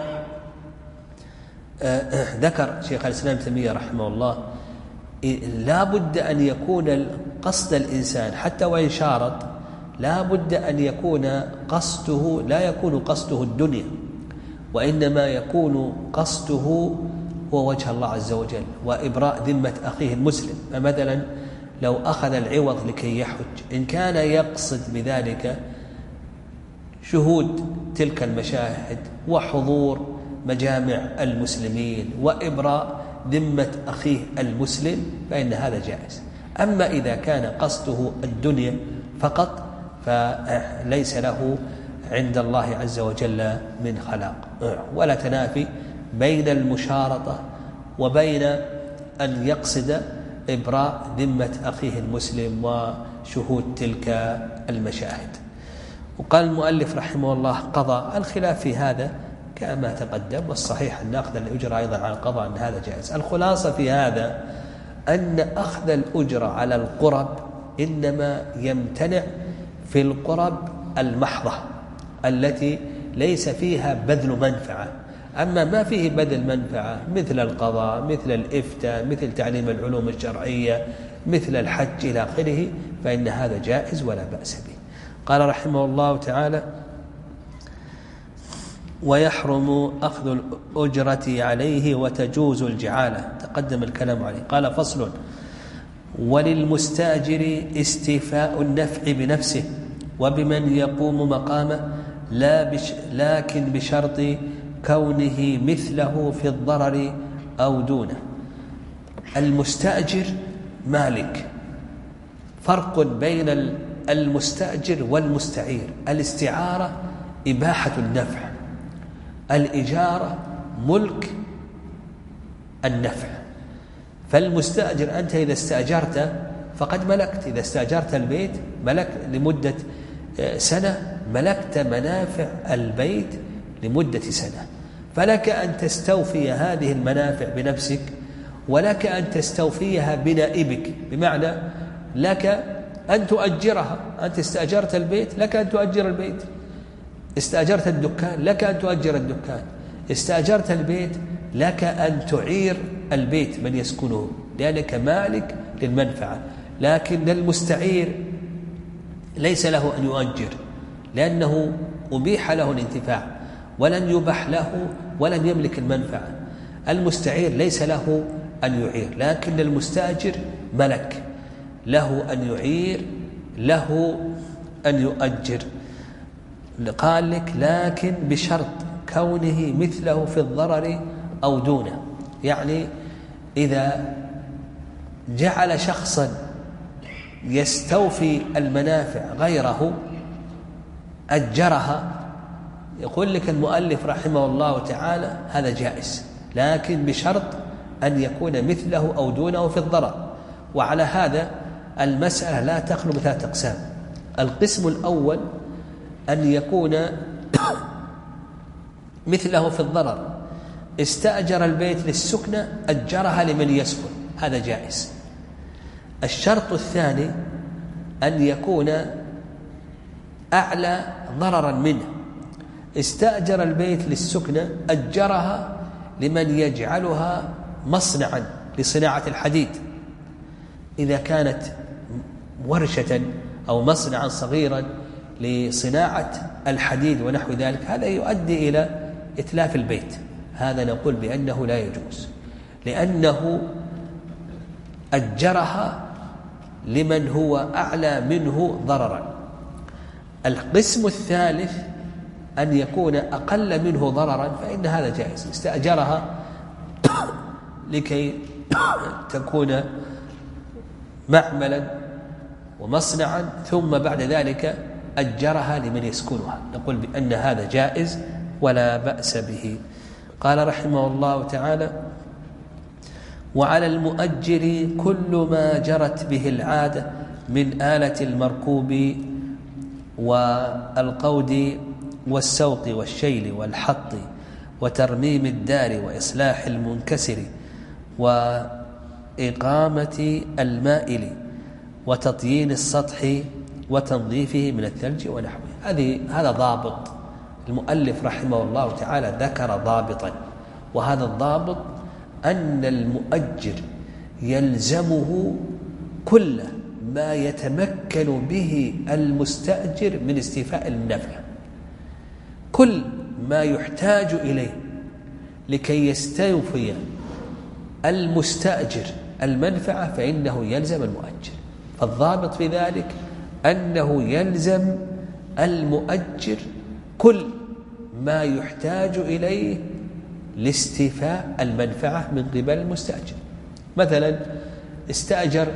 ذكر شيخ الإسلام ابن تيمية رحمه الله لا بد أن يكون قصد الإنسان حتى وإن شارط لا بد أن يكون قصده لا يكون قصده الدنيا، وإنما يكون قصده هو وجه الله عز وجل وإبراء ذمة أخيه المسلم. فمثلا لو أخذ العوض لكي يحج إن كان يقصد بذلك شهود تلك المشاهد وحضور مجامع المسلمين وإبراء ذمة أخيه المسلم فإن هذا جائز. أما إذا كان قصده الدنيا فقط فليس له عند الله عز وجل من خلاق. ولا تنافي بين المشارطة وبين أن يقصد إبراء ذمة أخيه المسلم وشهود تلك المشاهد. وقال المؤلف رحمه الله قضاء، الخلاف في هذا كما تقدم، والصحيح أن أخذ الأجرة أيضا على القضاء أن هذا جائز. الخلاصة في هذا أن أخذ الأجرة على القرب إنما يمتنع في القرب المحضة التي ليس فيها بذل منفعة. أما ما فيه بذل منفعة مثل القضاء مثل الإفتاء مثل تعليم العلوم الشرعية مثل الحج إلى آخره فإن هذا جائز ولا بأس به. قال رحمه الله تعالى: ويحرم أخذ الأجرة عليه وتجوز الجعالة، تقدم الكلام عليه. قال: فصل: وللمستأجر استيفاء النفع بنفسه وبمن يقوم مقامه لا بش لكن بشرط كونه مثله في الضرر أو دونه. المستأجر مالك، فرق بين المستأجر والمستعير. الاستعارة إباحة النفع، الإجارة ملك النفع. فالمستأجر أنت إذا استأجرت فقد ملكت، إذا استأجرت البيت ملك لمدة سنة ملكت منافع البيت لمدة سنة، فلك أن تستوفي هذه المنافع بنفسك ولك أن تستوفيها بنائبك، بمعنى لك أن تؤجرها. أنت استأجرت البيت لك أن تؤجر البيت، استأجرت الدكان لك أن تؤجر الدكان، استأجرت البيت لك أن تعير البيت من يسكنه، لأنك مالك للمنفعة. لكن المستعير ليس له أن يؤجر لأنه أبيح له الانتفاع ولن يبح له ولن يملك المنفعة. المستعير ليس له أن يعير، لكن المستأجر ملك له أن يعير له أن يؤجر. قال لك لكن بشرط كونه مثله في الضرر أو دونه، يعني إذا جعل شخصا يستوفي المنافع غيره أجرها، يقول لك المؤلف رحمه الله تعالى هذا جائز، لكن بشرط أن يكون مثله أو دونه في الضرر. وعلى هذا المسألة لا تخلو من ثلاثة أقسام. القسم الأول أن يكون مثله في الضرر، استأجر البيت للسكنة أجرها لمن يسكن، هذا جائز. الشرط الثاني أن يكون أعلى ضررا منه، استأجر البيت للسكنة أجرها لمن يجعلها مصنعا لصناعة الحديد، إذا كانت ورشة أو مصنعا صغيرا لصناعة الحديد ونحو ذلك، هذا يؤدي إلى إتلاف البيت. هذا نقول بأنه لا يجوز، لأنه أجرها لمن هو أعلى منه ضررا. القسم الثالث أن يكون أقل منه ضررا، فإن هذا جائز، استأجرها لكي تكون معملا ومصنعا ثم بعد ذلك أجرها لمن يسكنها، نقول بأن هذا جائز ولا بأس به. قال رحمه الله تعالى: وعلى المؤجر كل ما جرت به العادة من آلة المركوب والقود والسوق والشيل والحط وترميم الدار وإصلاح المنكسر وإقامة المائل وتطيين السطح وتنظيفه من الثلج ونحوه. هذه هذا ضابط المؤلف رحمه الله تعالى ذكر ضابطا، وهذا الضابط أن المؤجر يلزمه كل ما يتمكن به المستأجر من استيفاء النفع، كل ما يحتاج إليه لكي يستوفي المستأجر المنفعة فإنه يلزم المؤجر. فالضابط في ذلك أنه يلزم المؤجر كل ما يحتاج إليه لاستيفاء المنفعة من قبل المستأجر. مثلا استأجر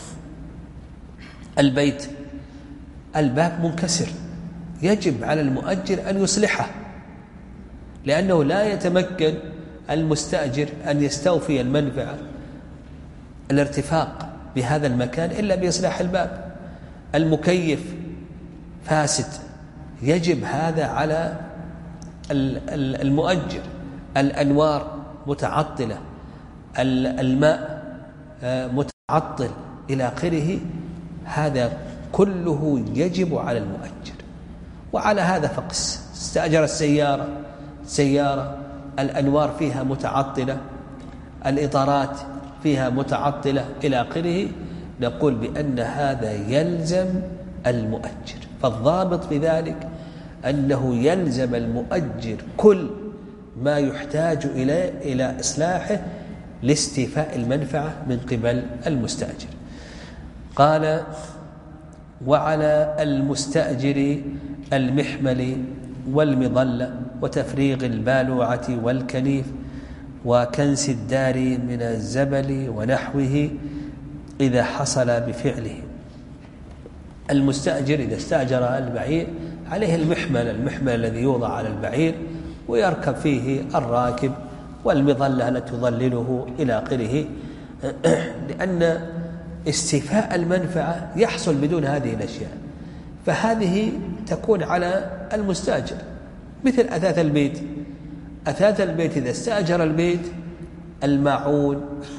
البيت، الباب منكسر، يجب على المؤجر أن يصلحه، لأنه لا يتمكن المستأجر أن يستوفي المنفعة الارتفاق بهذا المكان إلا بإصلاح الباب. المكيف فاسد، يجب هذا على المؤجر. الأنوار متعطلة، الماء متعطل إلى آخره، هذا كله يجب على المؤجر. وعلى هذا فقس، استأجر السيارة سيارة الأنوار فيها متعطلة، الإطارات فيها متعطلة إلى آخره، نقول بأن هذا يلزم المؤجر. فالضابط في ذلك أنه يلزم المؤجر كل ما يحتاج إليه إلى إصلاحه لاستيفاء المنفعة من قبل المستأجر. قال: وعلى المستأجر المحمل والمظلة وتفريغ البالوعة والكنيف وكنس الدار من الزبل ونحوه إذا حصل بفعله. المستأجر إذا استأجر البعير عليه المحمل، المحمل الذي يوضع على البعير ويركب فيه الراكب، والمظلة التي تظلله إلى آخره، لأن استيفاء المنفعة يحصل بدون هذه الأشياء، فهذه تكون على المستأجر. مثل أثاث البيت، أثاث البيت إذا استأجر البيت الماعون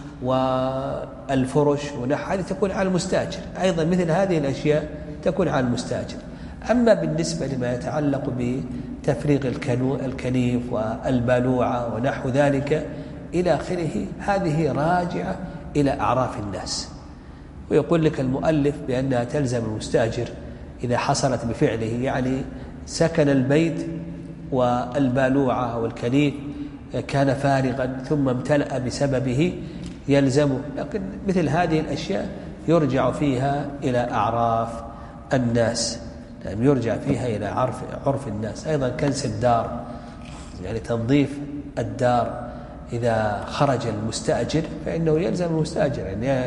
والفرش ونحو هذه تكون على المستأجر، أيضا مثل هذه الأشياء تكون على المستأجر. أما بالنسبة لما يتعلق بتفريغ الكنيف والبالوعة ونحو ذلك إلى آخره، هذه راجعة إلى أعراف الناس. ويقول لك المؤلف بأنها تلزم المستأجر إذا حصلت بفعله، يعني سكن البيت والبالوعة والكنيف كان فارغا ثم امتلأ بسببه يلزمه. لكن مثل هذه الأشياء يرجع فيها إلى أعراف الناس، يعني يرجع فيها إلى عرف عرف الناس. أيضا كنس الدار، يعني تنظيف الدار، إذا خرج المستأجر فإنه يلزم المستأجر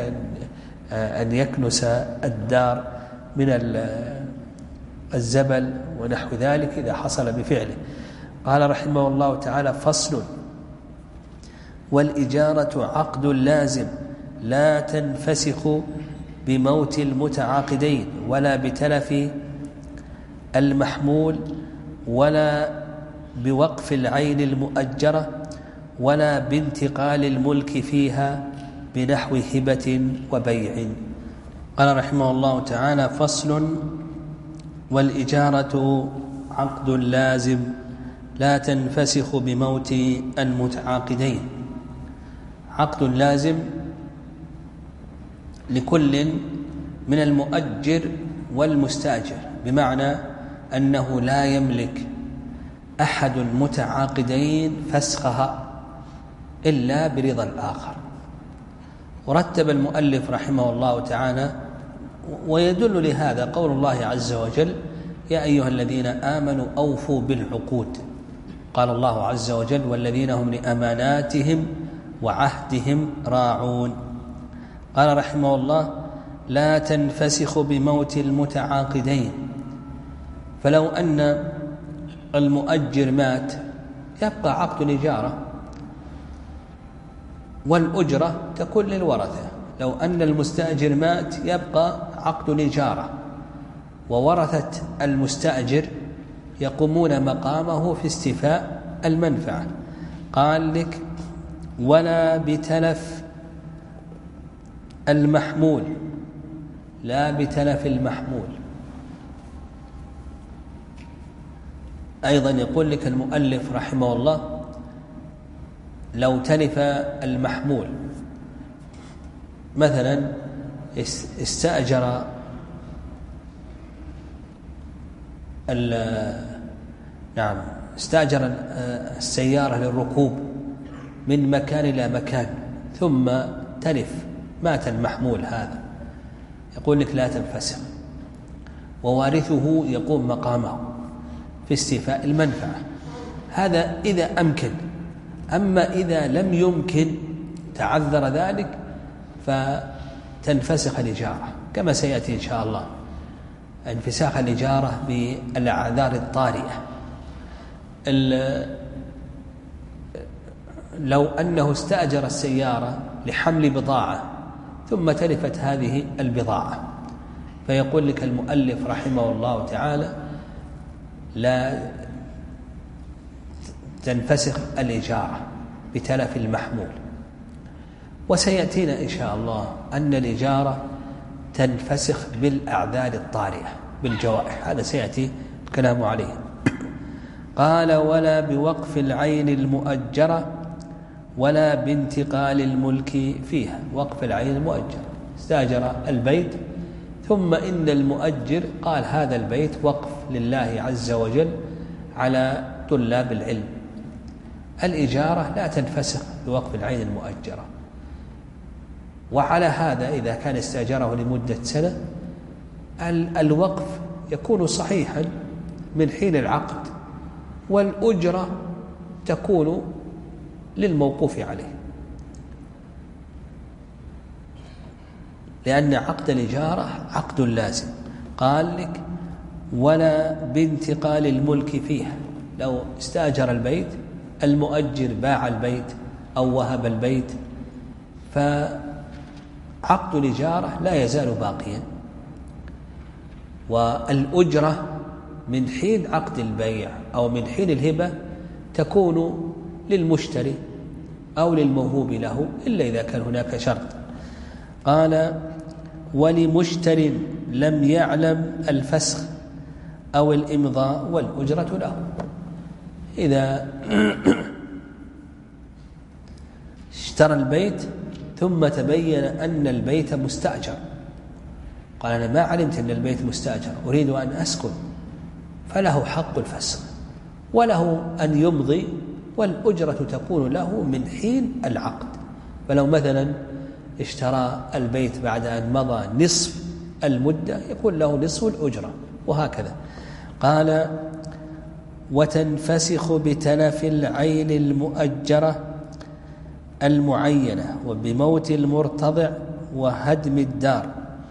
أن يكنس الدار من الزبل ونحو ذلك إذا حصل بفعله. قال رحمه الله تعالى: فصل: والإجارة عقد لازم لا تنفسخ بموت المتعاقدين ولا بتلف المحمول ولا بوقف العين المؤجرة ولا بانتقال الملك فيها بنحو هبة وبيع. قال رحمه الله تعالى: فصل: والإجارة عقد لازم لا تنفسخ بموت المتعاقدين. عقد لازم لكل من المؤجر والمستأجر، بمعنى أنه لا يملك أحد المتعاقدين فسخها إلا برضا الآخر. ورتب المؤلف رحمه الله تعالى، ويدل لهذا قول الله عز وجل: يا أيها الذين آمنوا أوفوا بالعقود. قال الله عز وجل: والذين هم لأماناتهم وعهدهم راعون. قال رحمه الله: لا تنفسخ بموت المتعاقدين. فلو أن المؤجر مات يبقى عقد الإجارة والأجرة تكون للورثة. لو أن المستأجر مات يبقى عقد الإجارة، وورثة المستأجر يقومون مقامه في استيفاء المنفعة. قال لك ولا بتلف المحمول، لا بتلف المحمول. أيضا يقول لك المؤلف رحمه الله لو تلف المحمول، مثلا استأجر نعم استأجر السيارة للركوب من مكان إلى مكان ثم تلف، مات المحمول هذا، يقول لك لا تنفسخ، ووارثه يقوم مقامه في استيفاء المنفعة. هذا إذا أمكن. أما إذا لم يمكن تعذر ذلك فتنفسخ الإجارة كما سيأتي إن شاء الله، انفساخ الإجارة بالأعذار الطارئة. لو أنه استأجر السيارة لحمل بضاعة ثم تلفت هذه البضاعة، فيقول لك المؤلف رحمه الله تعالى لا تنفسخ الإجارة بتلف المحمول. وسيأتينا إن شاء الله أن الإجارة تنفسخ بالأعذار الطارئة بالجوائح، هذا سيأتي الكلام عليه. قال ولا بوقف العين المؤجرة ولا بانتقال الملك فيها. وقف العين المؤجرة، استأجر البيت ثم إن المؤجر قال هذا البيت وقف لله عز وجل على طلاب العلم، الإجارة لا تنفسخ بوقف العين المؤجرة. وعلى هذا إذا كان استأجره لمدة سنة الوقف يكون صحيحا من حين العقد، والأجرة تكون للموقوف عليه، لأن عقد الإجارة عقد لازم. قال لك ولا بانتقال الملك فيها. لو استأجر البيت المؤجر باع البيت أو وهب البيت فعقد الإجارة لا يزال باقيا، والأجرة من حين عقد البيع أو من حين الهبة تكون للمشتري أو للموهوب له إلا إذا كان هناك شرط. قال ولمشتر لم يعلم الفسخ أو الإمضاء والأجرة له. إذا اشترى البيت ثم تبين أن البيت مستأجر، قال أنا ما علمت أن البيت مستأجر أريد أن أسكن، فله حق الفسخ وله أن يمضي، والأجرة تكون له من حين العقد. فلو مثلا اشترى البيت بعد أن مضى نصف المدة يكون له نصف الأجرة، وهكذا. قال وتنفسخ بتلف العين المؤجرة المعينة وبموت المرتضع وهدم الدار.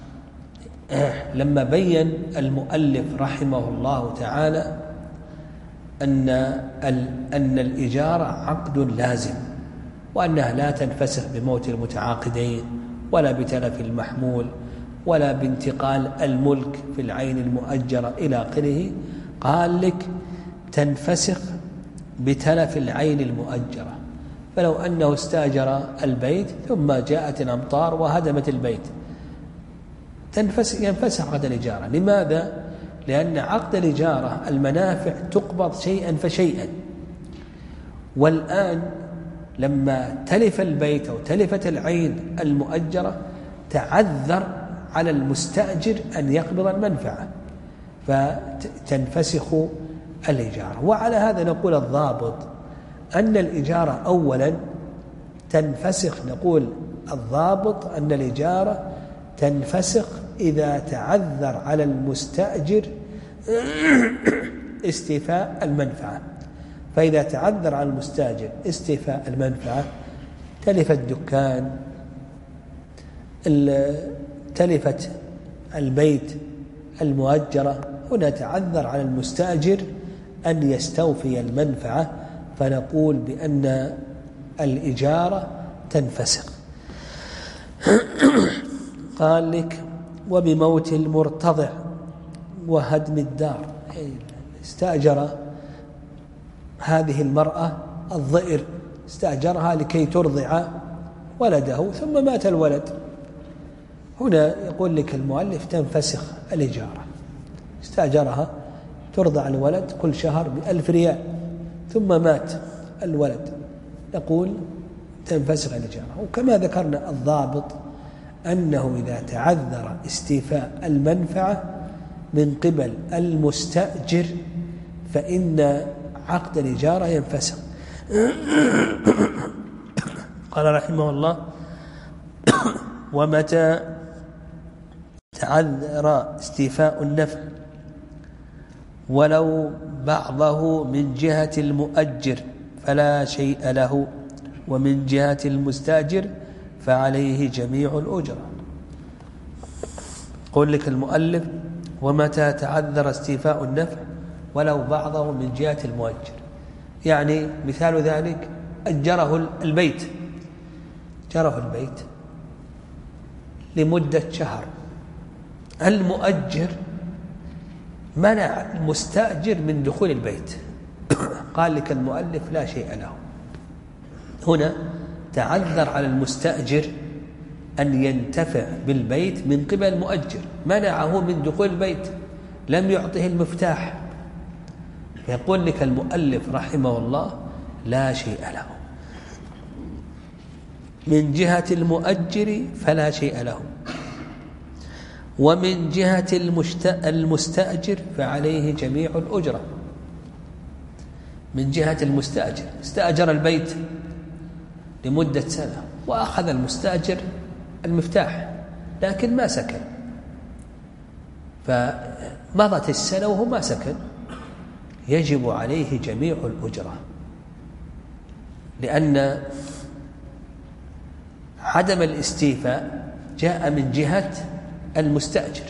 لما بين المؤلف رحمه الله تعالى أن أن الإجارة عقد لازم، وأنها لا تنفسخ بموت المتعاقدين ولا بتلف المحمول ولا بانتقال الملك في العين المؤجرة إلى آخره، قال لك تنفسخ بتلف العين المؤجرة. فلو أنه استأجر البيت ثم جاءت الأمطار وهدمت البيت تنفسخ ينفسخ عقد الإجارة. لماذا؟ لأن عقد الإجارة المنافع تقبض شيئا فشيئا، والآن لما تلف البيت أو تلفت العين المؤجرة تعذر على المستأجر أن يقبض المنفعة فتنفسخ الإجارة. وعلى هذا نقول الضابط أن الإجارة أولا تنفسخ، نقول الضابط أن الإجارة تنفسخ إذا تعذر على المستأجر استيفاء المنفعة. فإذا تعذر على المستأجر استيفاء المنفعة، تلف الدكان، تلفت البيت المؤجرة، هنا تعذر على المستأجر أن يستوفي المنفعة، فنقول بأن الإجارة تنفسخ. قال لك وبموت المرتضع وهدم الدار. استأجر هذه المرأة الضئر استأجرها لكي ترضع ولده ثم مات الولد. هنا يقول لك المؤلف تنفسخ الإجارة. استأجرها ترضع الولد كل شهر بألف ريال ثم مات الولد، نقول تنفسخ الإجارة. وكما ذكرنا الضابط أنه إذا تعذر استيفاء المنفعة من قبل المستأجر فإن عقد الإجارة ينفسخ. قال رحمه الله: ومتى تعذر استيفاء النفع ولو بعضه من جهة المؤجر فلا شيء له، ومن جهة المستأجر فعليه جميع الأجرة. قل لك المؤلف: ومتى تعذر استيفاء النفع ولو بعضه من جهة المؤجر، يعني مثال ذلك أجره البيت جره البيت لمدة شهر، المؤجر منع المستأجر من دخول البيت، قال لك المؤلف لا شيء له. هنا تعذر على المستأجر أن ينتفع بالبيت من قبل المؤجر، منعه من دخول البيت، لم يعطه المفتاح، فيقول لك المؤلف رحمه الله لا شيء له. من جهة المؤجر فلا شيء له، ومن جهة المستأجر فعليه جميع الأجرة. من جهة المستأجر استأجر البيت لمدة سنة وأخذ المستأجر المفتاح لكن ما سكن، فمضت السنة وهو ما سكن، يجب عليه جميع الأجرة، لأن عدم الاستيفاء جاء من جهة المستأجر،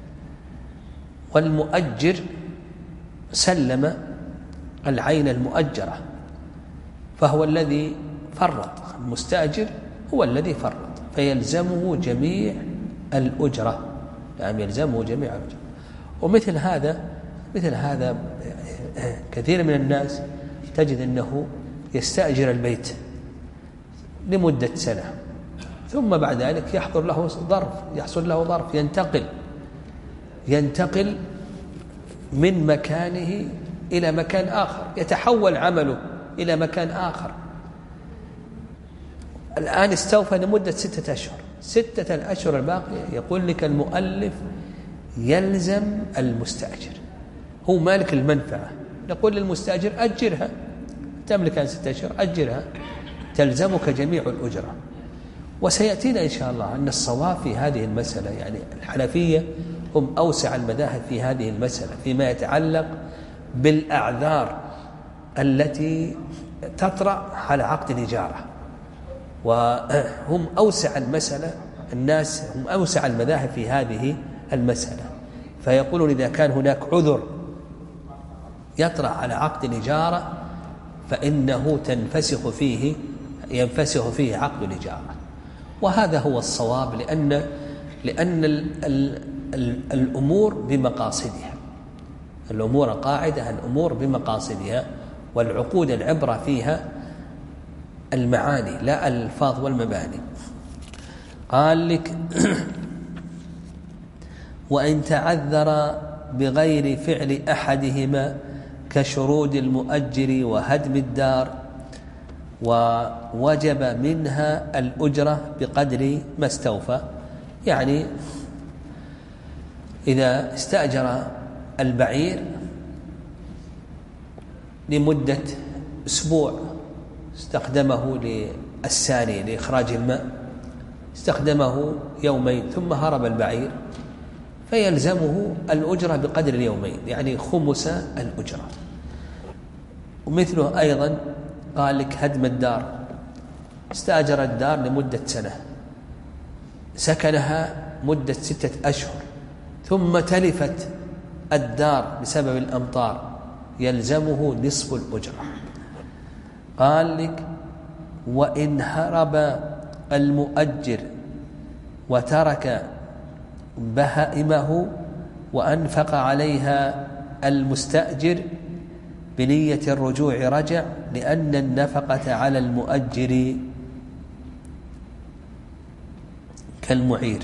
والمؤجر سلم العين المؤجرة فهو الذي فرط، المستأجر هو الذي فرط، فيلزمه جميع الأجرة، يعني يلزمه جميع الأجرة. ومثل هذا مثل هذا كثير من الناس تجد أنه يستأجر البيت لمدة سنة ثم بعد ذلك يحضر له ظرف يحصل له ظرف ينتقل ينتقل من مكانه إلى مكان آخر، يتحول عمله إلى مكان آخر. الآن استوفى لمدة ستة أشهر، ستة الأشهر الباقية يقول لك المؤلف يلزم المستأجر، هو مالك المنفعة، نقول للمستأجر أجرها، تملك ستة أشهر أجرها، تلزمك جميع الأجرة. وسيأتينا إن شاء الله أن الصواب في هذه المسألة، يعني الحنفية هم أوسع المذاهب في هذه المسألة فيما يتعلق بالأعذار التي تطرأ على عقد الإجارة، وهم أوسع المسألة، الناس هم أوسع المذاهب في هذه المسألة، فيقولون إذا كان هناك عذر يطرأ على عقد الإجارة فإنه تنفسخ فيه ينفسخ فيه عقد الإجارة. وهذا هو الصواب، لأن لأن ال ال ال الأمور بمقاصدها، الأمور قاعدة، الأمور بمقاصدها، والعقود العبرة فيها المعاني لا الألفاظ والمباني. قال لك وإن تعذر بغير فعل أحدهما كشرود المؤجر وهدم الدار ووجب منها الأجرة بقدر ما استوفى، يعني إذا استأجر البعير لمدة أسبوع استخدمه للساني لإخراج الماء، استخدمه يومين ثم هرب البعير فيلزمه الأجرة بقدر اليومين، يعني خمس الأجرة. ومثله أيضا قال لك هدم الدار، استأجر الدار لمدة سنة سكنها مدة ستة أشهر ثم تلفت الدار بسبب الأمطار، يلزمه نصف الأجرة. قال لك وإن هرب المؤجر وترك بهائمه وأنفق عليها المستأجر بنية الرجوع رجع، لأن النفقة على المؤجر كالمعير.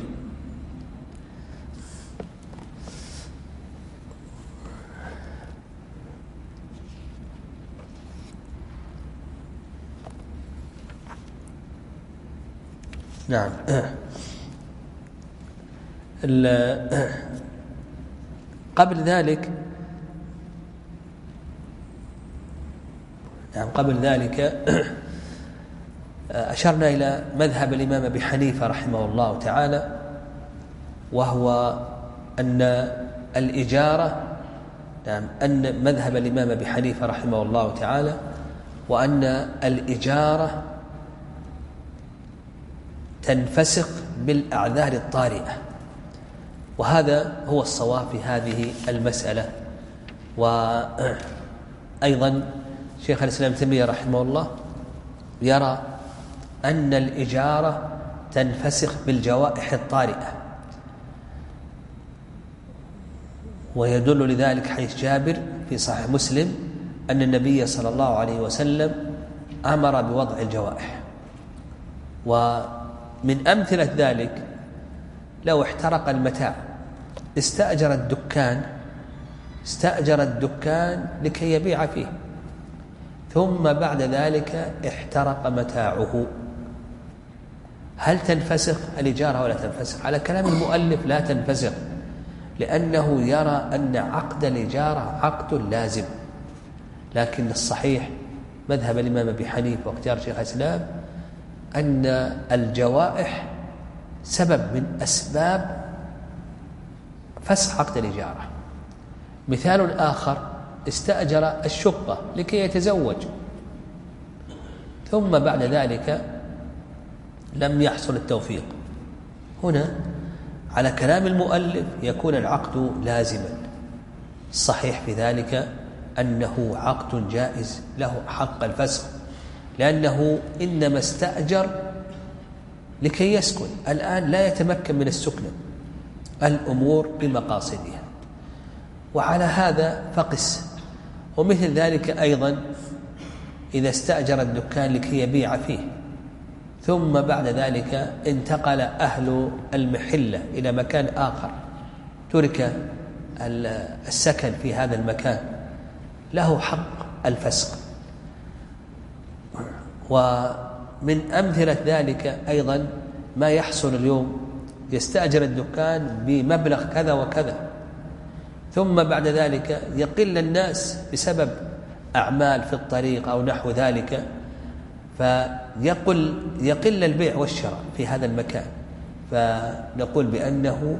نعم. قبل ذلك نعم قبل ذلك أشرنا إلى مذهب الإمام أبي حنيفة رحمه الله تعالى، وهو أن الإجارة نعم أن مذهب الإمام أبي حنيفة رحمه الله تعالى وأن الإجارة تنفسخ بالأعذار الطارئة، وهذا هو الصواب في هذه المسألة. وأيضا شيخ الإسلام ابن تيمية رحمه الله يرى أن الإجارة تنفسخ بالجوائح الطارئة، ويدل لذلك حديث جابر في صحيح مسلم أن النبي صلى الله عليه وسلم أمر بوضع الجوائح. ومن أمثلة ذلك لو احترق المتاع، استأجر الدكان استأجر الدكان لكي يبيع فيه، ثم بعد ذلك احترق متاعه، هل تنفسخ الإجارة ولا تنفسخ؟ على كلام المؤلف لا تنفسخ، لأنه يرى أن عقد الإجارة عقد لازم. لكن الصحيح مذهب الإمام أبي حنيفة واختيار شيخ الإسلام أن الجوائح سبب من أسباب فسخ عقد الإجارة. مثال آخر، استأجر الشقة لكي يتزوج، ثم بعد ذلك لم يحصل التوفيق، هنا على كلام المؤلف يكون العقد لازما. الصحيح في ذلك أنه عقد جائز له حق الفسخ، لأنه إنما استأجر لكي يسكن، الآن لا يتمكن من السكن، الأمور بمقاصدها. وعلى هذا فقس. ومثل ذلك أيضا إذا استأجر الدكان لكي يبيع فيه، ثم بعد ذلك انتقل أهل المحلة إلى مكان آخر، ترك السكن في هذا المكان، له حق الفسخ. ومن أمثلة ذلك أيضا ما يحصل اليوم، يستأجر الدكان بمبلغ كذا وكذا، ثم بعد ذلك يقل الناس بسبب أعمال في الطريق أو نحو ذلك، فيقل يقل البيع والشراء في هذا المكان، فنقول بأنه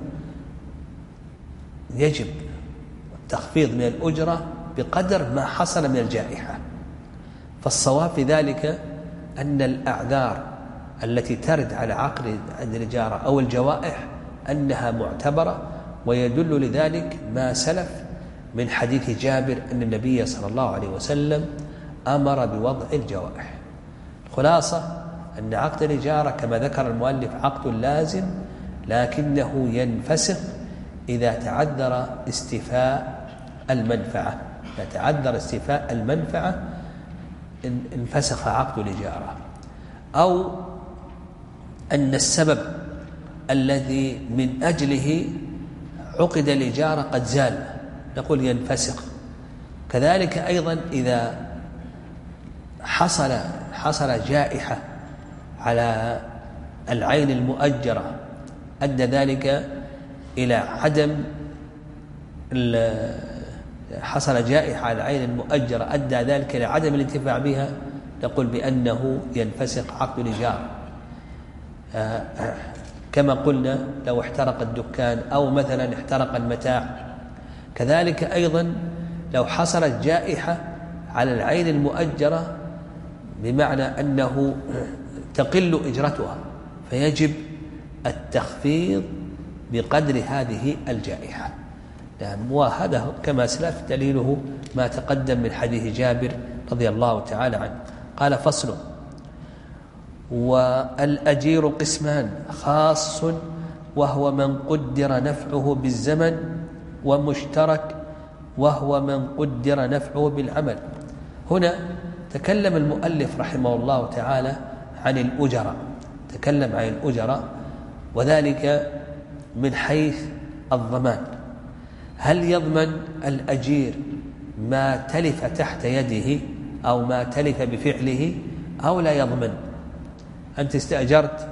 يجب التخفيض من الأجرة بقدر ما حصل من الجائحة. فالصواب في ذلك أن الأعذار التي ترد على عقد الإجارة أو الجوائح أنها معتبرة، ويدل لذلك ما سلف من حديث جابر أن النبي صلى الله عليه وسلم أمر بوضع الجوائح. الخلاصة أن عقد الإجارة كما ذكر المؤلف عقد لازم، لكنه ينفسخ إذا تعذر استيفاء المنفعة، إذا تعذر استيفاء المنفعة انفسخ عقد الإجارة، أو أن السبب الذي من أجله عقد الإجارة قد زال، نقول ينفسخ. كذلك أيضا إذا حصل حصل جائحة على العين المؤجرة أدى ذلك إلى عدم حصل جائحة على العين المؤجرة أدى ذلك إلى عدم الانتفاع بها، نقول بأنه ينفسخ عقد الإجارة. كما قلنا لو احترق الدكان أو مثلا احترق المتاع. كذلك أيضا لو حصلت جائحة على العين المؤجرة بمعنى أنه تقل إجرتها، فيجب التخفيض بقدر هذه الجائحة. وهذا كما سلف دليله ما تقدم من حديث جابر رضي الله تعالى عنه. قال: فصل: والأجير قسمان: خاص وهو من قدر نفعه بالزمن، ومشترك وهو من قدر نفعه بالعمل. هنا تكلم المؤلف رحمه الله تعالى عن الأجراء، تكلم عن الأجراء وذلك من حيث الضمان. هل يضمن الأجير ما تلف تحت يده أو ما تلف بفعله أو لا يضمن؟ أنت استأجرت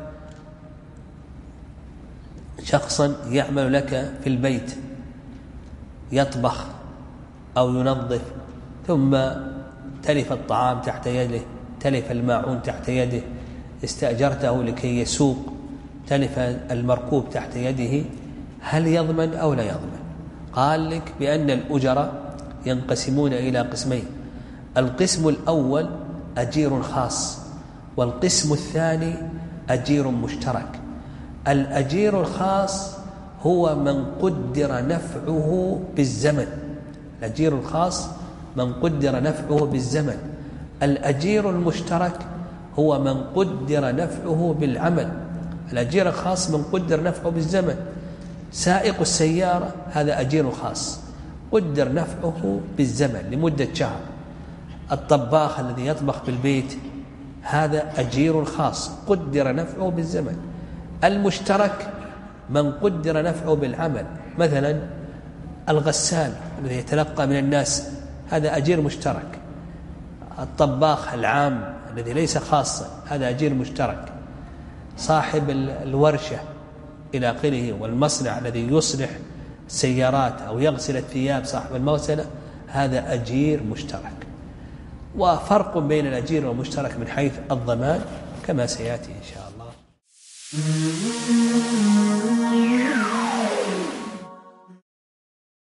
شخصا يعمل لك في البيت، يطبخ أو ينظف، ثم تلف الطعام تحت يده، تلف الماعون تحت يده، استأجرته لكي يسوق، تلف المركوب تحت يده، هل يضمن أو لا يضمن؟ قال لك بأن الأجراء ينقسمون إلى قسمين: القسم الأول أجير خاص، والقسم الثاني أجير مشترك. الأجير الخاص هو من قدر نفعه بالزمن، الأجير الخاص من قدر نفعه بالزمن. الأجير المشترك هو من قدر نفعه بالعمل. الأجير الخاص من قدر نفعه بالزمن. سائق السيارة هذا أجير خاص قدر نفعه بالزمن لمدة شهر. الطباخ الذي يطبخ بالبيت هذا أجير خاص قدر نفعه بالزمن. المشترك من قدر نفعه بالعمل، مثلا الغسال الذي يتلقى من الناس هذا أجير مشترك. الطباخ العام الذي ليس خاصا هذا أجير مشترك. صاحب الورشة إلى آخره والمصنع الذي يصلح سيارات أو يغسل الثياب صاحب المغسلة هذا أجير مشترك. وفرق بين الأجير والمشترك من حيث الضمان كما سيأتي إن شاء الله.